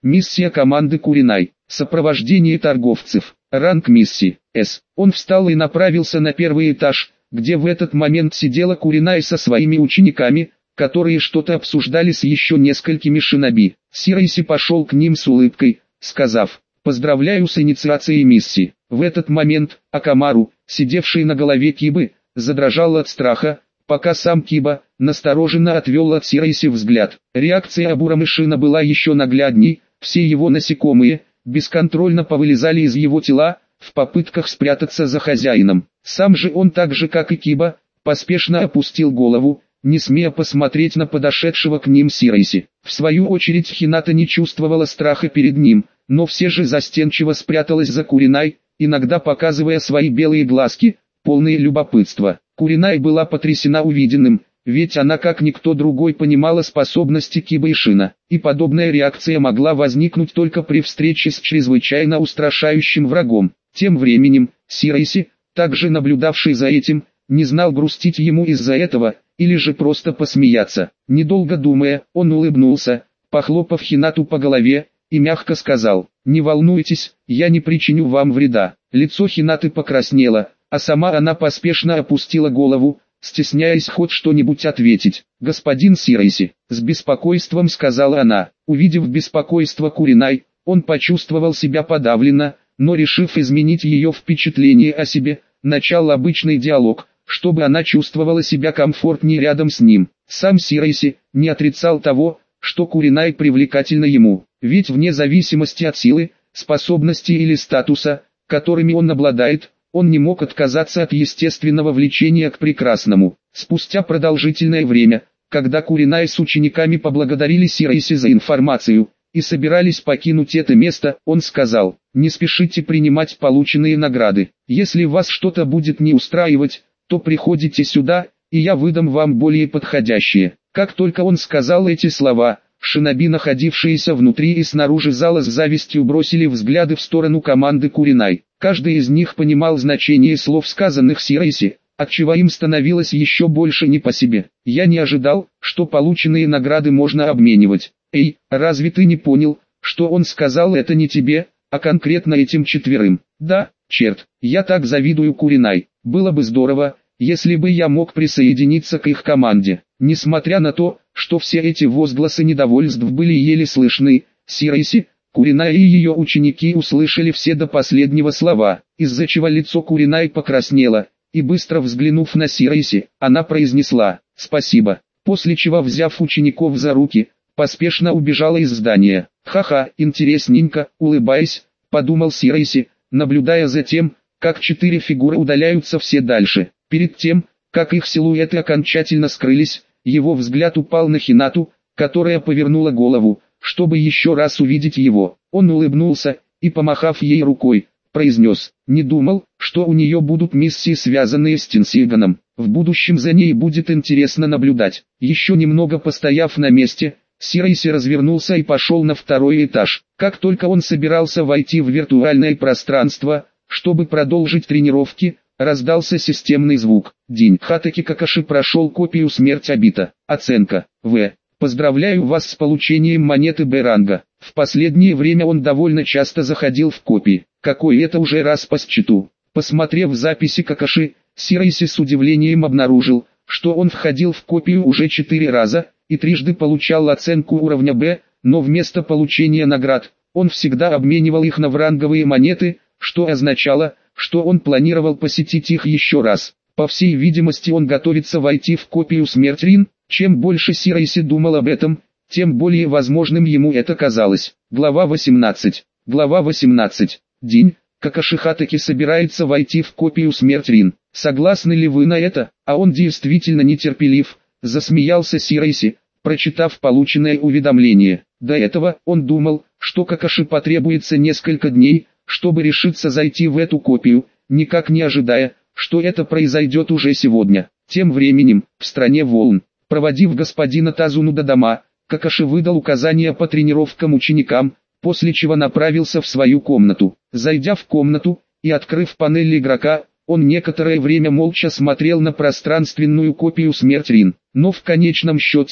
Миссия команды Куринай. Сопровождение торговцев. Ранг миссии С. Он встал и направился на первый этаж, где в этот момент сидела Куринай со своими учениками, которые что-то обсуждали с еще несколькими шиноби. Сирайси пошел к ним с улыбкой, сказав: «Поздравляю с инициацией миссии». В этот момент Акамару, сидевший на голове Кибы, задрожал от страха, пока сам Киба настороженно отвел от Сирайси взгляд. Реакция Абурамышина была еще наглядней, все его насекомые бесконтрольно повылезали из его тела, в попытках спрятаться за хозяином. Сам же он, так же как и Киба, поспешно опустил голову, не смея посмотреть на подошедшего к ним Сирайси. В свою очередь Хината не чувствовала страха перед ним, но все же застенчиво спряталась за Куринай, иногда показывая свои белые глазки, полные любопытства. Куринай была потрясена увиденным, ведь она как никто другой понимала способности Кибы и Шина, и подобная реакция могла возникнуть только при встрече с чрезвычайно устрашающим врагом. Тем временем, Сирайси, также наблюдавший за этим, не знал, грустить ему из-за этого, или же просто посмеяться. Недолго думая, он улыбнулся, похлопав Хинату по голове, и мягко сказал: «Не волнуйтесь, я не причиню вам вреда». Лицо Хинаты покраснело, а сама она поспешно опустила голову, стесняясь хоть что-нибудь ответить. «Господин Сирайси», — с беспокойством сказала она. Увидев беспокойство Куринай, он почувствовал себя подавленно, но, решив изменить ее впечатление о себе, начал обычный диалог, чтобы она чувствовала себя комфортнее рядом с ним. Сам Сирайси не отрицал того, что Куринай привлекательна ему, ведь вне зависимости от силы, способности или статуса, которыми он обладает, он не мог отказаться от естественного влечения к прекрасному. Спустя продолжительное время, когда Куринай с учениками поблагодарили Сирайси за информацию и собирались покинуть это место, он сказал: «Не спешите принимать полученные награды. Если вас что-то будет не устраивать, то приходите сюда, и я выдам вам более подходящие». Как только он сказал эти слова, шиноби, находившиеся внутри и снаружи зала, с завистью бросили взгляды в сторону команды Куринай. Каждый из них понимал значение слов, сказанных Сирайси, отчего им становилось еще больше не по себе. «Я не ожидал, что полученные награды можно обменивать. Эй, разве ты не понял, что он сказал это не тебе, а конкретно этим четверым?» «Да, черт, я так завидую Куринай. Было бы здорово, если бы я мог присоединиться к их команде». Несмотря на то, что все эти возгласы недовольств были еле слышны, Сирайси, Куринай и ее ученики услышали все до последнего слова, из-за чего лицо Куринай покраснело, и быстро взглянув на Сирайси, она произнесла: «Спасибо», после чего, взяв учеников за руки, поспешно убежала из здания. «Ха-ха, интересненько», улыбаясь, подумал Сирайси, наблюдая за тем, как 4 фигуры удаляются все дальше. Перед тем, как их силуэты окончательно скрылись, его взгляд упал на Хинату, которая повернула голову, чтобы еще раз увидеть его. Он улыбнулся и, помахав ей рукой, произнес: «Не думал, что у нее будут миссии, связанные с Тинсиганом. В будущем за ней будет интересно наблюдать». Еще немного постояв на месте, Сирайси развернулся и пошел на второй этаж. Как только он собирался войти в виртуальное пространство, чтобы продолжить тренировки, раздался системный звук. День. Хатаки Какаши прошел копию «Смерть Обита». Оценка: В. Поздравляю вас с получением монеты Б ранга. В последнее время он довольно часто заходил в копии. Какой это уже раз по счету? Посмотрев записи Какаши, Сирайси с удивлением обнаружил, что он входил в копию уже 4 раза, и трижды получал оценку уровня Б, но вместо получения наград, он всегда обменивал их на вранговые монеты, что означало, что он планировал посетить их еще раз. По всей видимости, он готовится войти в копию «Смерть Рин». Чем больше Сирайси думал об этом, тем более возможным ему это казалось. Глава 18. Глава 18. День. Какаши Хатаки собирается войти в копию «Смерть Рин». Согласны ли вы на это? А он действительно нетерпелив, засмеялся Сирайси, прочитав полученное уведомление. До этого он думал, что Какаши потребуется несколько дней, чтобы решиться зайти в эту копию, никак не ожидая, что это произойдет уже сегодня. Тем временем, в стране волн, проводив господина Тазуну до дома, Какаши выдал указания по тренировкам ученикам, после чего направился в свою комнату. Зайдя в комнату и открыв панель игрока, он некоторое время молча смотрел на пространственную копию «Смерть Рин». Но в конечном счете,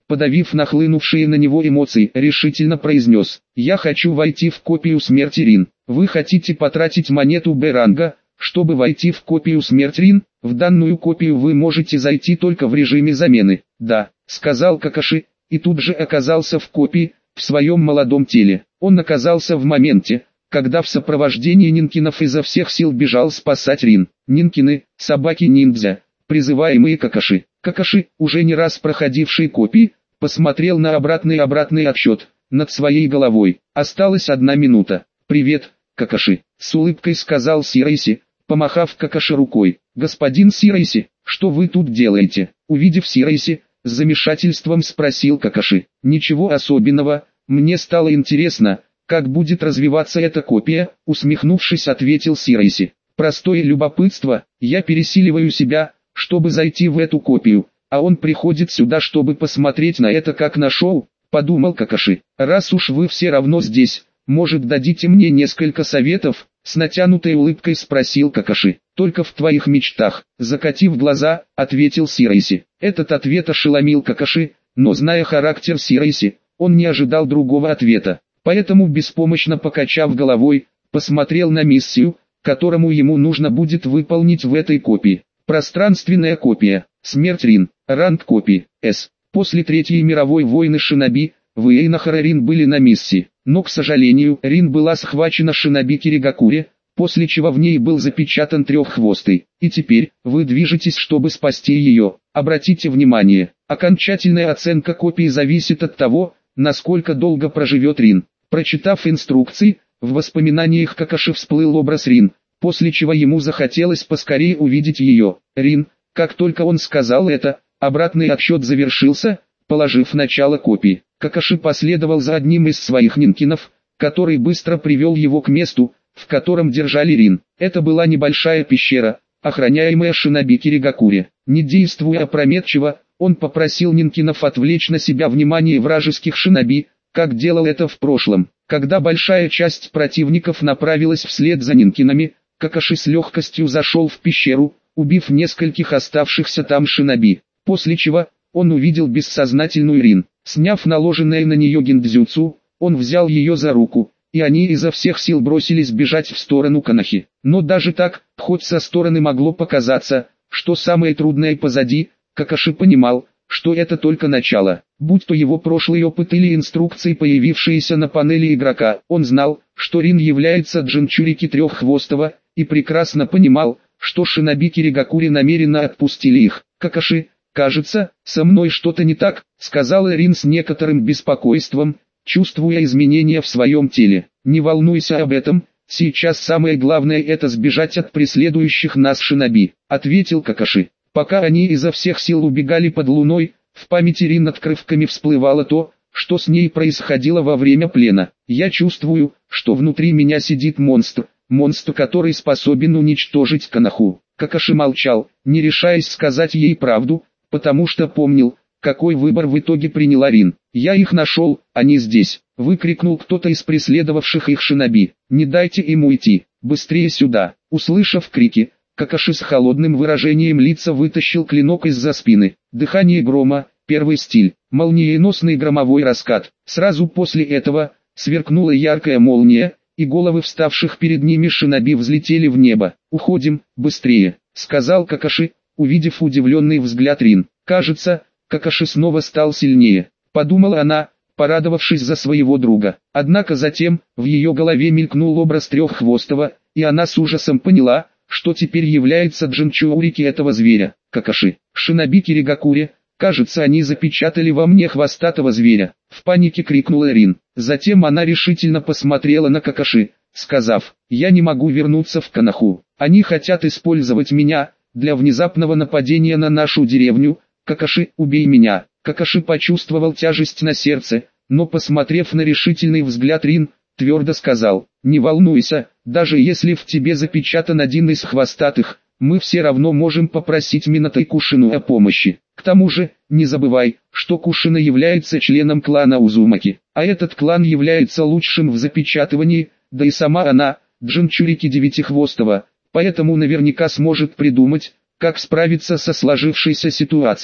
подавив нахлынувшие на него эмоции, решительно произнес: «Я хочу войти в копию смерти Рин. Вы хотите потратить монету Б-ранга, чтобы войти в копию смерти Рин? В данную копию вы можете зайти только в режиме замены». «Да», — сказал Какаши, и тут же оказался в копии, в своем молодом теле. Он оказался в моменте, когда в сопровождении Нинкинов изо всех сил бежал спасать Рин. Нинкины, собаки-ниндзя, призываемые Какаши. Какаши, уже не раз проходивший копии, посмотрел на обратный отсчет над своей головой. Осталась 1 минута. «Привет, Какаши», — с улыбкой сказал Сирайси, помахав Какаши рукой. «Господин Сирайси, что вы тут делаете?» Увидев Сирайси, с замешательством спросил Какаши. «Ничего особенного, мне стало интересно, как будет развиваться эта копия», усмехнувшись, ответил Сирайси. «Простое любопытство, я пересиливаю себя, чтобы зайти в эту копию, а он приходит сюда, чтобы посмотреть на это как на шоу», подумал Какаши. «Раз уж вы все равно здесь, может, дадите мне несколько советов?» С натянутой улыбкой спросил Какаши. «Только в твоих мечтах», закатив глаза, ответил Сирайси. Этот ответ ошеломил Какаши, но зная характер Сирайси, он не ожидал другого ответа. Поэтому, беспомощно покачав головой, посмотрел на миссию, которому ему нужно будет выполнить в этой копии. Пространственная копия. Смерть Рин. Ранг копии. С. После Третьей мировой войны шиноби, в Эйнахара Рин были на миссии, но, к сожалению, Рин была схвачена шиноби Киригакуре, после чего в ней был запечатан треххвостый. И теперь, вы движетесь, чтобы спасти ее. Обратите внимание, окончательная оценка копии зависит от того, насколько долго проживет Рин. Прочитав инструкции, в воспоминаниях Какаши всплыл образ Рин, после чего ему захотелось поскорее увидеть ее. Рин, как только он сказал это, обратный отсчет завершился, положив начало копии. Какаши последовал за одним из своих нинкинов, который быстро привел его к месту, в котором держали Рин. Это была небольшая пещера, охраняемая шиноби Киригакуре. Не действуя опрометчиво, он попросил нинкинов отвлечь на себя внимание вражеских шиноби, как делал это в прошлом. Когда большая часть противников направилась вслед за нинкинами, Какаши с легкостью зашел в пещеру, убив нескольких оставшихся там шиноби, после чего он увидел бессознательную Рин. Сняв наложенное на нее гиндзюцу, он взял ее за руку, и они изо всех сил бросились бежать в сторону Канахи. Но даже так, хоть со стороны могло показаться, что самое трудное позади, Какаши понимал, что это только начало. Будь то его прошлый опыт или инструкции, появившиеся на панели игрока, он знал, что Рин является джинчурики треххвостого, и прекрасно понимал, что шиноби Киригакуре намеренно отпустили их. «Какаши, кажется, со мной что-то не так», — сказала Рин с некоторым беспокойством, чувствуя изменения в своем теле. «Не волнуйся об этом, сейчас самое главное — это сбежать от преследующих нас шиноби», — ответил Какаши. Пока они изо всех сил убегали под луной, в памяти Рин отрывками всплывало то, что с ней происходило во время плена. «Я чувствую, что внутри меня сидит монстр, который способен уничтожить Канаху». Какаши молчал, не решаясь сказать ей правду, потому что помнил, какой выбор в итоге приняла Рин. «Я их нашел, они здесь», — выкрикнул кто-то из преследовавших их шиноби. «Не дайте им уйти, быстрее сюда!» Услышав крики, Какаши с холодным выражением лица вытащил клинок из-за спины. Дыхание грома, первый стиль, молниеносный громовой раскат. Сразу после этого, сверкнула яркая молния, и головы вставших перед ними шиноби взлетели в небо. «Уходим, быстрее», — сказал Какаши, увидев удивленный взгляд Рин. «Кажется, Какаши снова стал сильнее», — подумала она, порадовавшись за своего друга. Однако затем, в ее голове мелькнул образ треххвостого, и она с ужасом поняла, что теперь является джинчурики этого зверя. «Какаши, шиноби Киригакуре, кажется, они запечатали во мне хвостатого зверя», — в панике крикнула Рин. Затем она решительно посмотрела на Какаши, сказав: «Я не могу вернуться в Канаху. Они хотят использовать меня для внезапного нападения на нашу деревню. Какаши, убей меня». Какаши почувствовал тяжесть на сердце, но, посмотрев на решительный взгляд Рин, твердо сказал: «Не волнуйся, даже если в тебе запечатан один из хвостатых, мы все равно можем попросить Минато и Кушину о помощи. К тому же, не забывай, что Кушина является членом клана Узумаки, а этот клан является лучшим в запечатывании, да и сама она, джинчурики Девятихвостого, поэтому наверняка сможет придумать, как справиться со сложившейся ситуацией».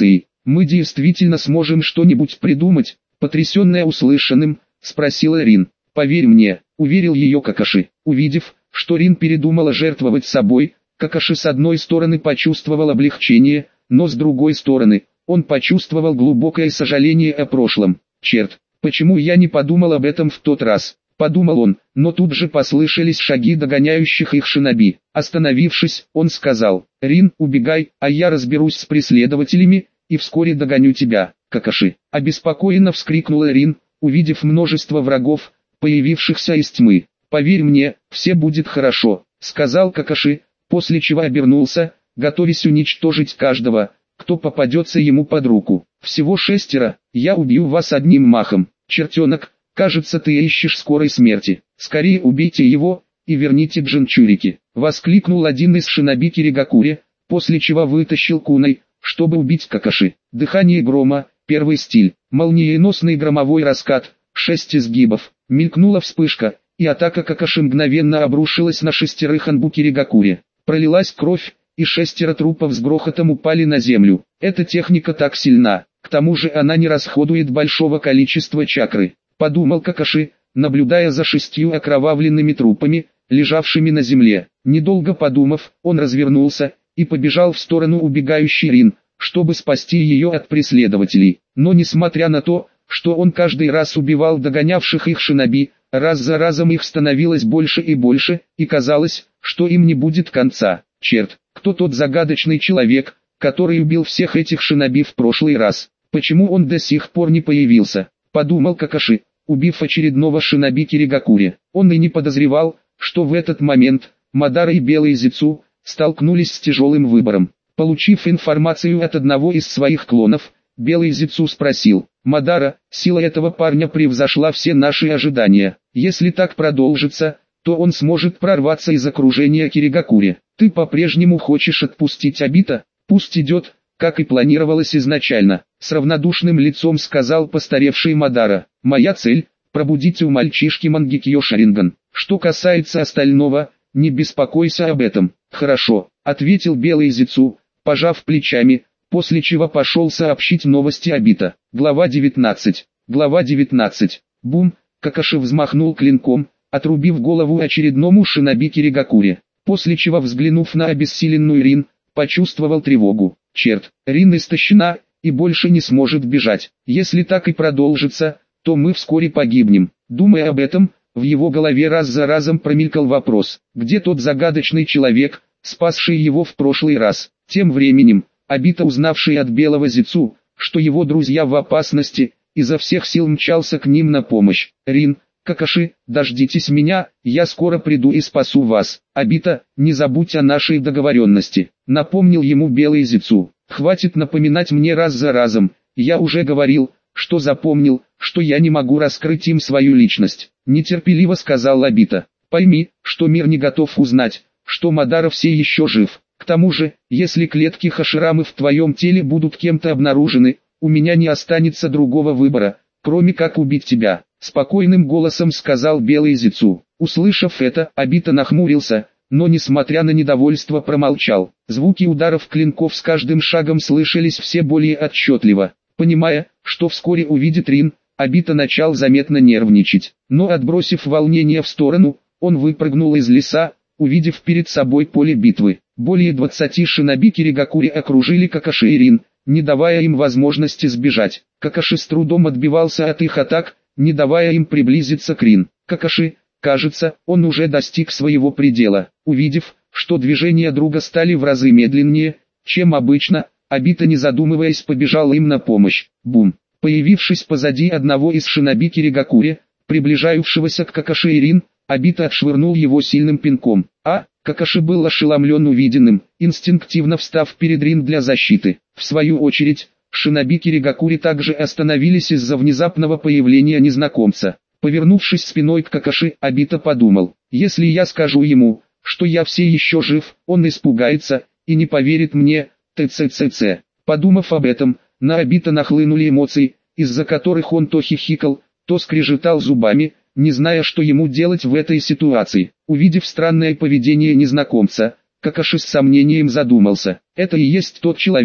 мы действительно сможем что-нибудь придумать?» Потрясенная услышанным, спросила Рин. «Поверь мне», — уверил ее Какаши. Увидев, что Рин передумала жертвовать собой, Какаши с одной стороны почувствовал облегчение, но с другой стороны, он почувствовал глубокое сожаление о прошлом. «Черт, почему я не подумал об этом в тот раз?» — подумал он, но тут же послышались шаги догоняющих их шиноби. Остановившись, он сказал: «Рин, убегай, а я разберусь с преследователями, и вскоре догоню тебя, Какаши». Обеспокоенно вскрикнула Рин, увидев множество врагов, появившихся из тьмы. «Поверь мне, все будет хорошо», — сказал Какаши, после чего обернулся, готовясь уничтожить каждого, кто попадется ему под руку. «Всего 6, я убью вас одним махом. Чертенок, кажется, ты ищешь скорой смерти. Скорее убейте его и верните Джинчурики», — воскликнул один из шиноби Киригакури, после чего вытащил кунай, чтобы убить Какаши. Дыхание грома, первый стиль, молниеносный громовой раскат, 6 изгибов, мелькнула вспышка, и атака Какаши мгновенно обрушилась на 6 Анбу Киригакури. Пролилась кровь, и 6 трупов с грохотом упали на землю. Эта техника так сильна, к тому же она не расходует большого количества чакры, подумал Какаши, наблюдая за 6 окровавленными трупами, лежавшими на земле. Недолго подумав, он развернулся и побежал в сторону убегающей Рин, чтобы спасти ее от преследователей. Но несмотря на то, что он каждый раз убивал догонявших их шиноби, раз за разом их становилось больше и больше, и казалось, что им не будет конца. «Черт, кто тот загадочный человек, который убил всех этих шиноби в прошлый раз? Почему он до сих пор не появился?» — подумал Какаши, убив очередного шиноби Киригакури. Он и не подозревал, что в этот момент Мадара и Белый Зицу столкнулись с тяжелым выбором. Получив информацию от одного из своих клонов, Белый Зицу спросил: «Мадара, сила этого парня превзошла все наши ожидания. Если так продолжится, то он сможет прорваться из окружения Киригакури. Ты по-прежнему хочешь отпустить Обита? Пусть идет, как и планировалось изначально», — с равнодушным лицом сказал постаревший Мадара. «Моя цель — пробудить у мальчишки Мангекио Шаринган. Что касается остального, не беспокойся об этом». «Хорошо», — ответил Белый Зицу, пожав плечами, после чего пошел сообщить новости Обита. Глава 19. Глава 19. Бум! Какаши взмахнул клинком, отрубив голову очередному шиноби Киригакури, после чего, взглянув на обессиленную Рин, почувствовал тревогу. «Черт, Рин истощена и больше не сможет бежать. Если так и продолжится, то мы вскоре погибнем». Думая об этом, в его голове раз за разом промелькал вопрос: где тот загадочный человек, спасший его в прошлый раз? Тем временем, Обита, узнавший от Белого Зицу, что его друзья в опасности, изо всех сил мчался к ним на помощь. «Рин, Какаши, дождитесь меня, я скоро приду и спасу вас. Обита, не забудь о нашей договоренности», — напомнил ему Белый Зицу. «Хватит напоминать мне раз за разом, я уже говорил, что запомнил, что я не могу раскрыть им свою личность», — нетерпеливо сказал Обита. «Пойми, что мир не готов узнать, что Мадара все еще жив. К тому же, если клетки Хаширамы в твоем теле будут кем-то обнаружены, у меня не останется другого выбора, кроме как убить тебя», — спокойным голосом сказал Белый Зицу. Услышав это, Обита нахмурился, но несмотря на недовольство промолчал. Звуки ударов клинков с каждым шагом слышались все более отчетливо. Понимая, что вскоре увидит Рин, Обита начал заметно нервничать. Но, отбросив волнение в сторону, он выпрыгнул из леса, увидев перед собой поле битвы. Более 20 шиноби Киригакури окружили Какаши и Рин, не давая им возможности сбежать. Какаши с трудом отбивался от их атак, не давая им приблизиться к Рин. Какаши, кажется, он уже достиг своего предела. Увидев, что движения друга стали в разы медленнее, чем обычно, Обита, не задумываясь, побежал им на помощь. Бум! Появившись позади одного из шиноби Киригакури, приближающегося к Какаши и Рин, Обита отшвырнул его сильным пинком. Какаши был ошеломлен увиденным, инстинктивно встав перед Рин для защиты. В свою очередь, шиноби Киригакури также остановились из-за внезапного появления незнакомца. Повернувшись спиной к Какаши, Обита подумал: если я скажу ему, что я все еще жив, он испугается и не поверит мне. ТЦЦЦ. Подумав об этом, на Обита нахлынули эмоции, из-за которых он то хихикал, то скрежетал зубами, не зная, что ему делать в этой ситуации. Увидев странное поведение незнакомца, Какаши с сомнением задумался: это и есть тот человек,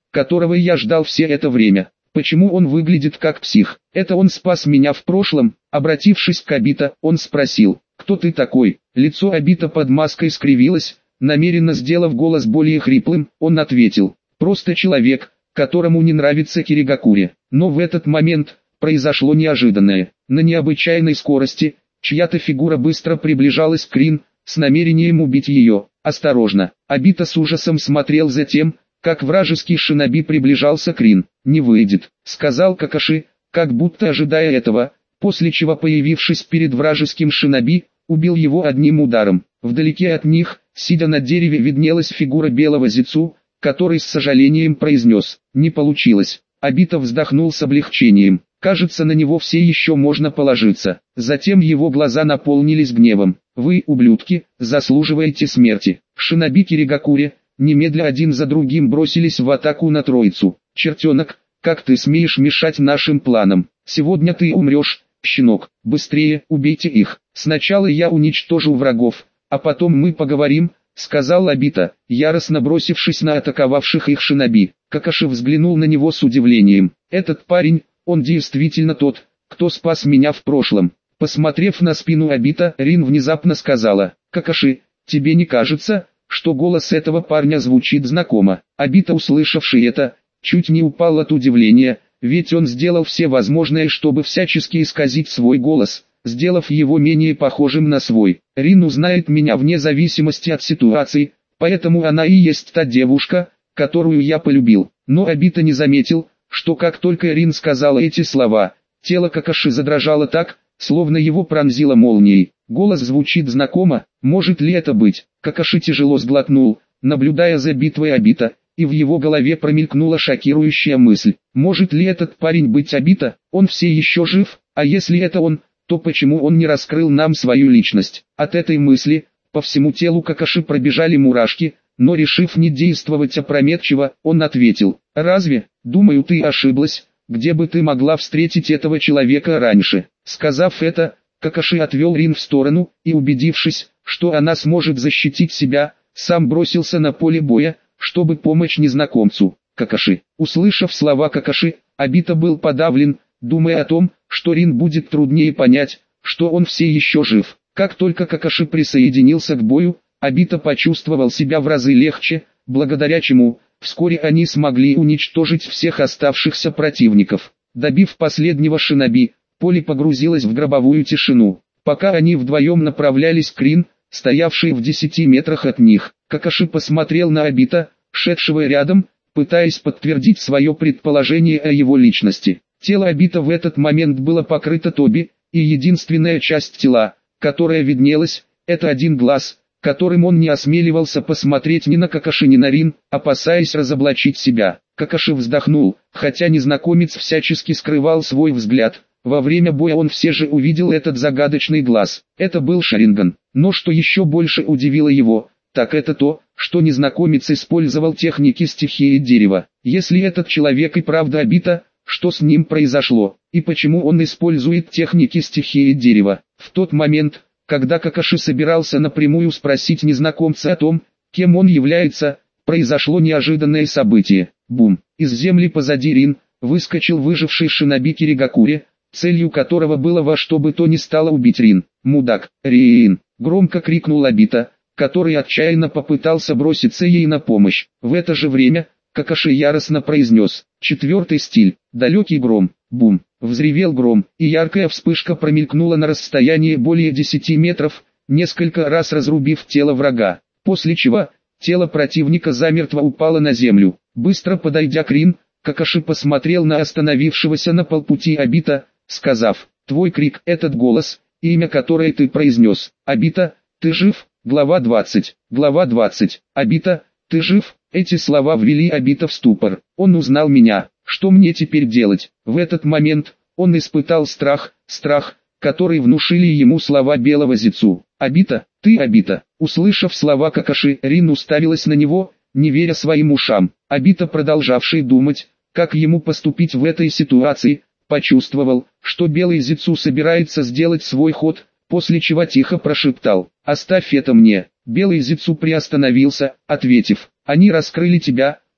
которого я ждал все это время. Почему он выглядит как псих? Это он спас меня в прошлом. Обратившись к Обито, он спросил: «Кто ты такой?» Лицо Обито под маской скривилось, намеренно сделав голос более хриплым. Он ответил: «Просто человек, которому не нравится Киригакури». Но в этот момент произошло неожиданное. На необычайной скорости чья-то фигура быстро приближалась к Рин, с намерением убить ее. «Осторожно!» Обито с ужасом смотрел за тем, как вражеский шиноби приближался к Рин. «Не выйдет», — сказал Какаши, как будто ожидая этого, после чего, появившись перед вражеским шиноби, убил его одним ударом. Вдалеке от них, сидя на дереве, виднелась фигура белого зицу, который с сожалением произнес: «Не получилось». Обито вздохнул с облегчением. Кажется, на него все еще можно положиться. Затем его глаза наполнились гневом. «Вы, ублюдки, заслуживаете смерти». Шиноби Киригакури немедля один за другим бросились в атаку на троицу. «Чертенок, как ты смеешь мешать нашим планам? Сегодня ты умрешь, щенок. Быстрее, убейте их. Сначала я уничтожу врагов, а потом мы поговорим», — сказал Обито, яростно бросившись на атаковавших их шиноби. Какаши взглянул на него с удивлением. «Этот парень, он действительно тот, кто спас меня в прошлом». Посмотрев на спину Обито, Рин внезапно сказала: «Какаши, тебе не кажется, что голос этого парня звучит знакомо?» Обито, услышавший это, чуть не упал от удивления, ведь он сделал все возможное, чтобы всячески исказить свой голос, сделав его менее похожим на свой. «Рин узнает меня вне зависимости от ситуации, поэтому она и есть та девушка, которую я полюбил». Но Обито не заметил, что как только Рин сказала эти слова, тело Какаши задрожало так, словно его пронзило молнией. Голос звучит знакомо, может ли это быть? Какаши тяжело сглотнул, наблюдая за битвой Обито, и в его голове промелькнула шокирующая мысль: может ли этот парень быть Обито? Он все еще жив, а если это он, то почему он не раскрыл нам свою личность? От этой мысли по всему телу Какаши пробежали мурашки, но, решив не действовать опрометчиво, он ответил: «Разве? Думаю, ты ошиблась. Где бы ты могла встретить этого человека раньше?» Сказав это, Какаши отвел Рин в сторону, и, убедившись, что она сможет защитить себя, сам бросился на поле боя, чтобы помочь незнакомцу. Какаши. Услышав слова Какаши, Обито был подавлен, думая о том, что Рин будет труднее понять, что он все еще жив. Как только Какаши присоединился к бою, Обито почувствовал себя в разы легче, благодаря чему вскоре они смогли уничтожить всех оставшихся противников. Добив последнего шиноби, поле погрузилось в гробовую тишину. Пока они вдвоем направлялись к Рин, стоявшей в 10 метрах от них, Какаши посмотрел на Обито, шедшего рядом, пытаясь подтвердить свое предположение о его личности. Тело Обито в этот момент было покрыто тоби, и единственная часть тела, которая виднелась, это один глаз, которым он не осмеливался посмотреть ни на Какаши, ни на Рин, опасаясь разоблачить себя. Какаши вздохнул, хотя незнакомец всячески скрывал свой взгляд. Во время боя он все же увидел этот загадочный глаз. Это был Шаринган. Но что еще больше удивило его, так это то, что незнакомец использовал техники стихии дерева. Если этот человек и правда Обито, что с ним произошло, и почему он использует техники стихии дерева? В тот момент, когда Какаши собирался напрямую спросить незнакомца о том, кем он является, произошло неожиданное событие. Бум! Из земли позади Рин выскочил выживший шиноби Киригакури, целью которого было во что бы то ни стало убить Рин. «Мудак, Рин!» — громко крикнул Обито, который отчаянно попытался броситься ей на помощь. В это же время Какаши яростно произнес: «Четвертый стиль, далекий гром». Бум! Взревел гром, и яркая вспышка промелькнула на расстоянии более 10 метров, несколько раз разрубив тело врага, после чего тело противника замертво упало на землю. Быстро подойдя к Рин, Какаши посмотрел на остановившегося на полпути Обито, сказав: «Твой крик, этот голос, имя которое ты произнес. Обито, ты жив?» Глава 20. Глава 20. Обито, ты жив? Эти слова ввели Обито в ступор. Он узнал меня. Что мне теперь делать? В этот момент он испытал страх, который внушили ему слова белого зицу. «Обито, ты Обито». Услышав слова Какаши, Рин уставилась на него, не веря своим ушам. Обито, продолжавший думать, как ему поступить в этой ситуации, почувствовал, что белый зицу собирается сделать свой ход, после чего тихо прошептал: «Оставь это мне». Белый зицу приостановился, ответив: «Они раскрыли тебя,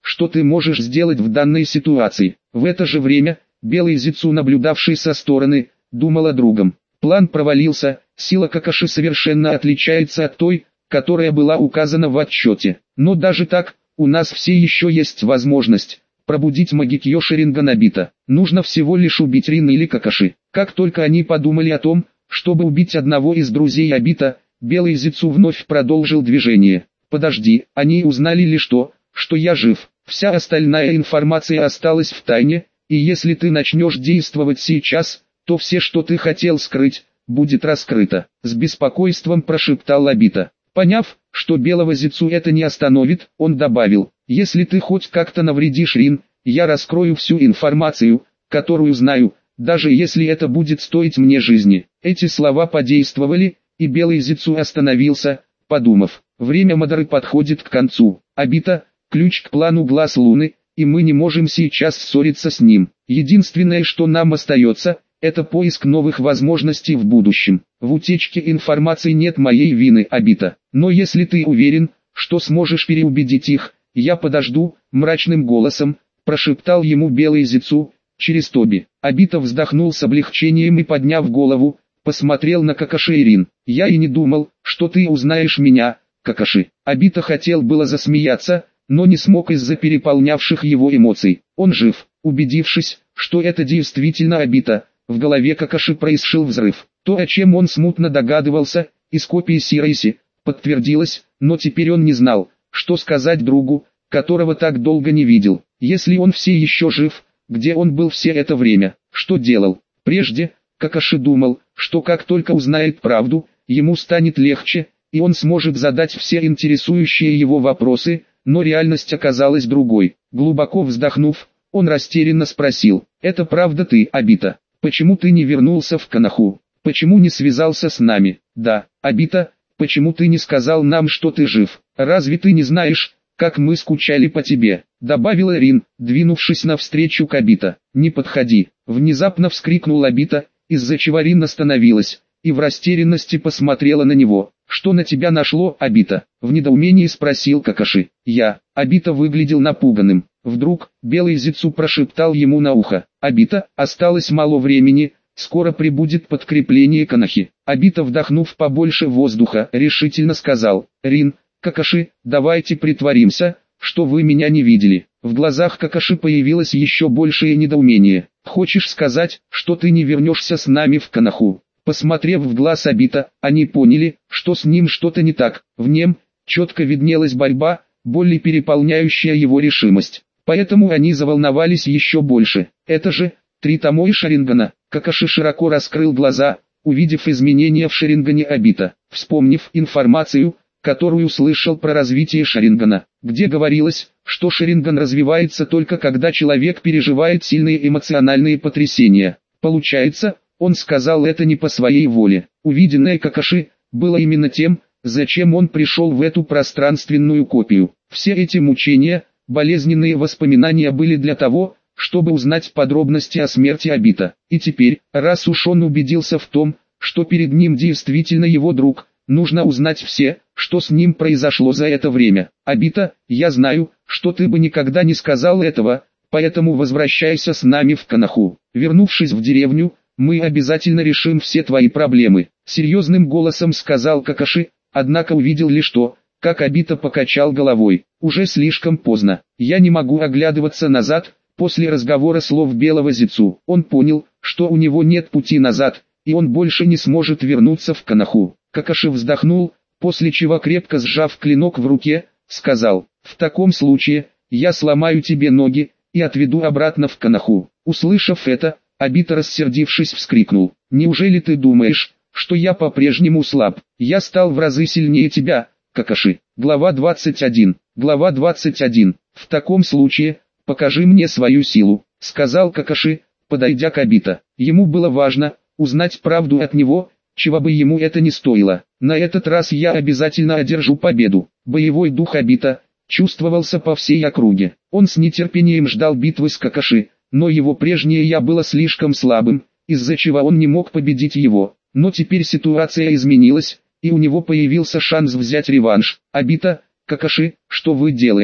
что ты можешь сделать в данной ситуации. В это же время, Белый Зицу, наблюдавший со стороны, думал о другом. План провалился, сила Какаши совершенно отличается от той, которая была указана в отчете. Но даже так, у нас все еще есть возможность пробудить Магикьё Шаринга Нобита. Нужно всего лишь убить Рин или Какаши. Как только они подумали о том, чтобы убить одного из друзей Обита, Белый Зицу вновь продолжил движение. «Подожди, они узнали лишь то, что я жив. Вся остальная информация осталась в тайне, и если ты начнешь действовать сейчас, то все, что ты хотел скрыть, будет раскрыто», — с беспокойством прошептал Обита. Поняв, что Белого Зицу это не остановит, он добавил: «Если ты хоть как-то навредишь Рин, я раскрою всю информацию, которую знаю, даже если это будет стоить мне жизни». Эти слова подействовали, и Белый Зицу остановился, подумав: время Мадары подходит к концу. Обита — ключ к плану Глаз Луны, и мы не можем сейчас ссориться с ним. Единственное, что нам остается, это поиск новых возможностей в будущем. В утечке информации нет моей вины, Обита. Но если ты уверен, что сможешь переубедить их, я подожду, мрачным голосом прошептал ему Белый Зицу через Тоби. Обита вздохнул с облегчением и, подняв голову, посмотрел на Какаши и Рин. «Я и не думал, что ты узнаешь меня, Какаши». Обита хотел было засмеяться, но не смог из-за переполнявших его эмоций. Он жив. Убедившись, что это действительно Обита, в голове Какаши происшел взрыв. То, о чем он смутно догадывался, из копии Сирайси, подтвердилось, но теперь он не знал, что сказать другу, которого так долго не видел. Если он все еще жив, где он был все это время, что делал? Прежде, Какаши думал, что как только узнает правду, ему станет легче, и он сможет задать все интересующие его вопросы, но реальность оказалась другой. Глубоко вздохнув, он растерянно спросил: «Это правда ты, Обита? Почему ты не вернулся в Коноху? Почему не связался с нами?» «Да, Обита, почему ты не сказал нам, что ты жив? Разве ты не знаешь, как мы скучали по тебе?» добавила Рин, двинувшись навстречу к Обита. «Не подходи!» внезапно вскрикнул Обита, из-за чего Рин остановилась, и в растерянности посмотрела на него. «Что на тебя нашло, Обита?» в недоумении спросил Какаши. Обита выглядел напуганным. Вдруг, Белый Зицу прошептал ему на ухо: «Обита, осталось мало времени, скоро прибудет подкрепление Конохи». Обита, вдохнув побольше воздуха, решительно сказал: «Рин, Какаши, давайте притворимся, что вы меня не видели». В глазах Какаши появилось еще большее недоумение. «Хочешь сказать, что ты не вернешься с нами в Коноху?» Посмотрев в глаз Обита, они поняли, что с ним что-то не так. В нем четко виднелась борьба, более переполняющая его решимость. Поэтому они заволновались еще больше. «Это же 3 Томои Шарингана». Какаши широко раскрыл глаза, увидев изменения в Шарингане Обита. Вспомнив информацию, которую слышал про развитие Шарингана, где говорилось, что Шаринган развивается только когда человек переживает сильные эмоциональные потрясения. Получается, он сказал это не по своей воле. Увиденное Какаши было именно тем, зачем он пришел в эту пространственную копию. Все эти мучения, болезненные воспоминания были для того, чтобы узнать подробности о смерти Обита. И теперь, раз уж он убедился в том, что перед ним действительно его друг, нужно узнать все, что с ним произошло за это время. «Обита, я знаю, что ты бы никогда не сказал этого, поэтому возвращайся с нами в Коноху. Вернувшись в деревню, мы обязательно решим все твои проблемы», — серьезным голосом сказал Какаши, однако увидел лишь то, как Обита покачал головой. «Уже слишком поздно. Я не могу оглядываться назад». После разговора слов Белого Зицу, он понял, что у него нет пути назад, и он больше не сможет вернуться в Коноху. Какаши вздохнул, после чего, крепко сжав клинок в руке, сказал: «В таком случае, я сломаю тебе ноги и отведу обратно в Коноху». Услышав это, Обита, рассердившись, вскрикнул: «Неужели ты думаешь, что я по-прежнему слаб? Я стал в разы сильнее тебя, Какаши». Глава 21. Глава 21. «В таком случае, покажи мне свою силу», — сказал Какаши, подойдя к Обита. Ему было важно узнать правду от него, чего бы ему это ни стоило. «На этот раз я обязательно одержу победу». Боевой дух Обита чувствовался по всей округе. Он с нетерпением ждал битвы с Какаши, но его прежнее «я» было слишком слабым, из-за чего он не мог победить его. Но теперь ситуация изменилась, и у него появился шанс взять реванш. «Обита, Какаши, что вы делаете?»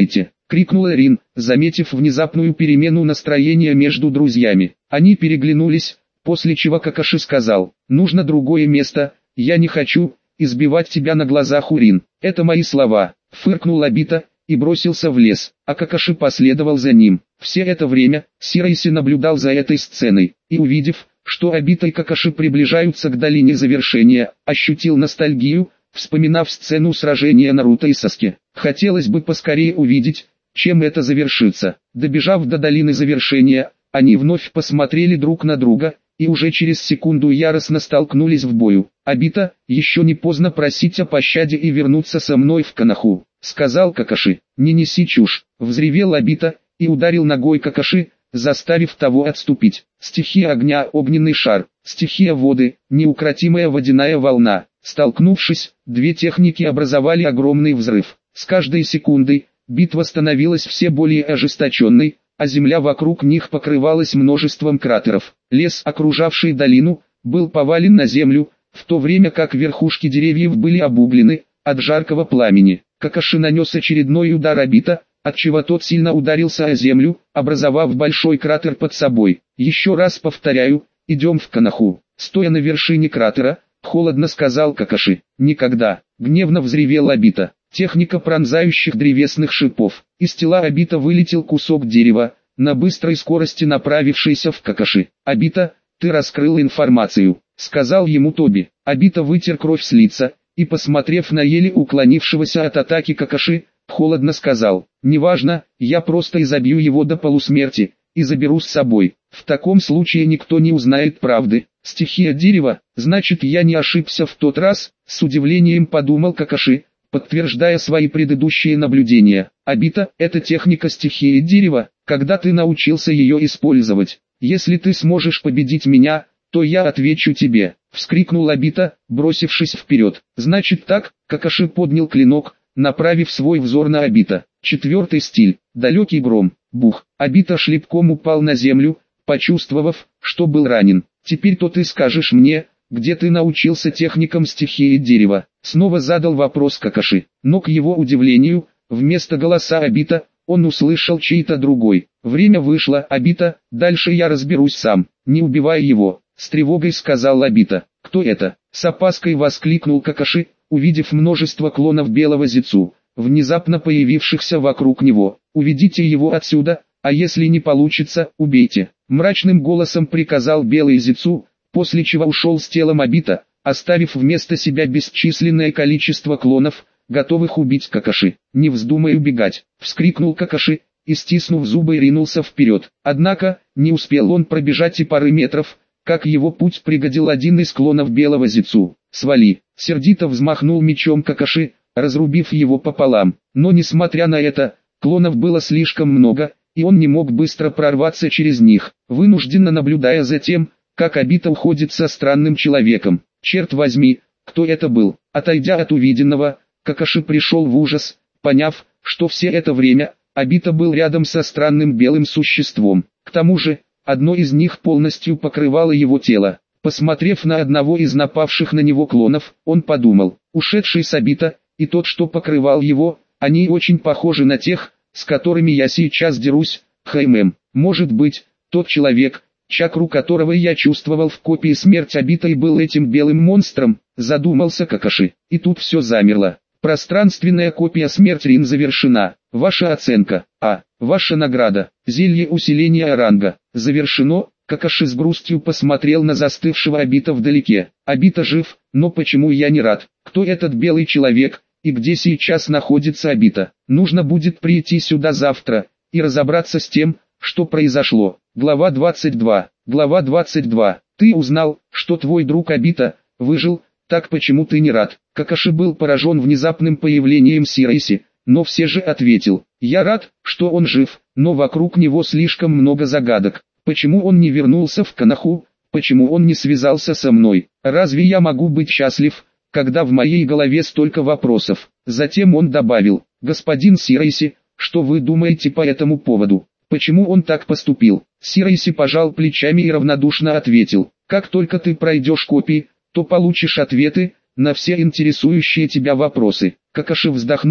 крикнула Рин, заметив внезапную перемену настроения между друзьями. Они переглянулись, после чего Какаши сказал: «Нужно другое место, я не хочу избивать тебя на глазах у Рин». «Это мои слова», — фыркнул Обита и бросился в лес, а Какаши последовал за ним. Все это время Сирайси наблюдал за этой сценой, и увидев, что Обита и Какаши приближаются к долине завершения, ощутил ностальгию, вспоминав сцену сражения Наруто и Саски. Хотелось бы поскорее увидеть, чем это завершится. Добежав до долины завершения, они вновь посмотрели друг на друга, и уже через секунду яростно столкнулись в бою. «Обита, еще не поздно просить о пощаде и вернуться со мной в Коноху», — сказал Какаши. «Не неси чушь», — взревел Обита и ударил ногой Какаши, заставив того отступить. Стихия огня — огненный шар, стихия воды — неукротимая водяная волна. Столкнувшись, две техники образовали огромный взрыв. С каждой секундой битва становилась все более ожесточенной, а земля вокруг них покрывалась множеством кратеров. Лес, окружавший долину, был повален на землю, в то время как верхушки деревьев были обуглены от жаркого пламени. Какаши нанес очередной удар Обита, отчего тот сильно ударился о землю, образовав большой кратер под собой. «Еще раз повторяю, идем в Коноху». Стоя на вершине кратера, холодно сказал Какаши. «Никогда!» — гневно взревел Обита. Техника пронзающих древесных шипов. Из тела Обита вылетел кусок дерева, на быстрой скорости направившийся в Какаши. «Обита, ты раскрыл информацию», — сказал ему Тоби. Обита вытер кровь с лица, и, посмотрев на еле уклонившегося от атаки Какаши, холодно сказал: «Неважно, я просто изобью его до полусмерти и заберу с собой. В таком случае никто не узнает правды». «Стихия дерева, значит, я не ошибся в тот раз», — с удивлением подумал Какаши, подтверждая свои предыдущие наблюдения. «Обита — это техника стихии дерева, когда ты научился ее использовать. Если ты сможешь победить меня, то я отвечу тебе», — вскрикнул Обита, бросившись вперед. «Значит так», — Какаши поднял клинок, направив свой взор на Обита. Четвертый стиль, далекий гром. Бух. Обита шлепком упал на землю, почувствовав, что был ранен. «Теперь-то ты скажешь мне, где ты научился техникам стихии дерева?» Снова задал вопрос Какаши. Но к его удивлению, вместо голоса Обита, он услышал чей-то другой. «Время вышло, Обита, дальше я разберусь сам, не убивай его», — с тревогой сказал Обита. «Кто это?» — с опаской воскликнул Какаши, увидев множество клонов белого Зицу, внезапно появившихся вокруг него. «Уведите его отсюда, а если не получится, убейте», — мрачным голосом приказал белый Зицу, после чего ушел с телом Обита, оставив вместо себя бесчисленное количество клонов, готовых убить Какаши. «Не вздумай убегать», — вскрикнул Какаши, и стиснув зубы ринулся вперед. Однако, не успел он пробежать и пары метров, как его путь преградил один из клонов белого Зицу. «Свали!» — сердито взмахнул мечом Какаши, разрубив его пополам. Но несмотря на это, клонов было слишком много, и он не мог быстро прорваться через них, вынужденно наблюдая за тем, как Обита уходит со странным человеком. Черт возьми, кто это был? Отойдя от увиденного, Какаши пришел в ужас, поняв, что все это время Обита был рядом со странным белым существом. К тому же, одно из них полностью покрывало его тело. Посмотрев на одного из напавших на него клонов, он подумал: ушедший с Обита и тот, что покрывал его, они очень похожи на тех, с которыми я сейчас дерусь. Может быть, тот человек, чакру которого я чувствовал в копии смерть Обита, и был этим белым монстром, задумался Какаши. И тут все замерло. Пространственная копия смерть Рин завершена. Ваша оценка. Ваша награда. Зелье усиления ранга. Завершено. Какаши с грустью посмотрел на застывшего Обита вдалеке. Обита жив, но почему я не рад? Кто этот белый человек, и где сейчас находится Обита? Нужно будет прийти сюда завтра и разобраться с тем, что произошло. Глава 22. Глава 22. Ты узнал, что твой друг Обита выжил, так почему ты не рад? Какаши был поражен внезапным появлением Сирайси, но все же ответил: я рад, что он жив, но вокруг него слишком много загадок. Почему он не вернулся в Коноху? Почему он не связался со мной? Разве я могу быть счастлив, когда в моей голове столько вопросов? Затем он добавил: господин Сирайси, что вы думаете по этому поводу? Почему он так поступил? Сирайси пожал плечами и равнодушно ответил: как только ты пройдешь копии, то получишь ответы на все интересующие тебя вопросы. Какаши вздохнул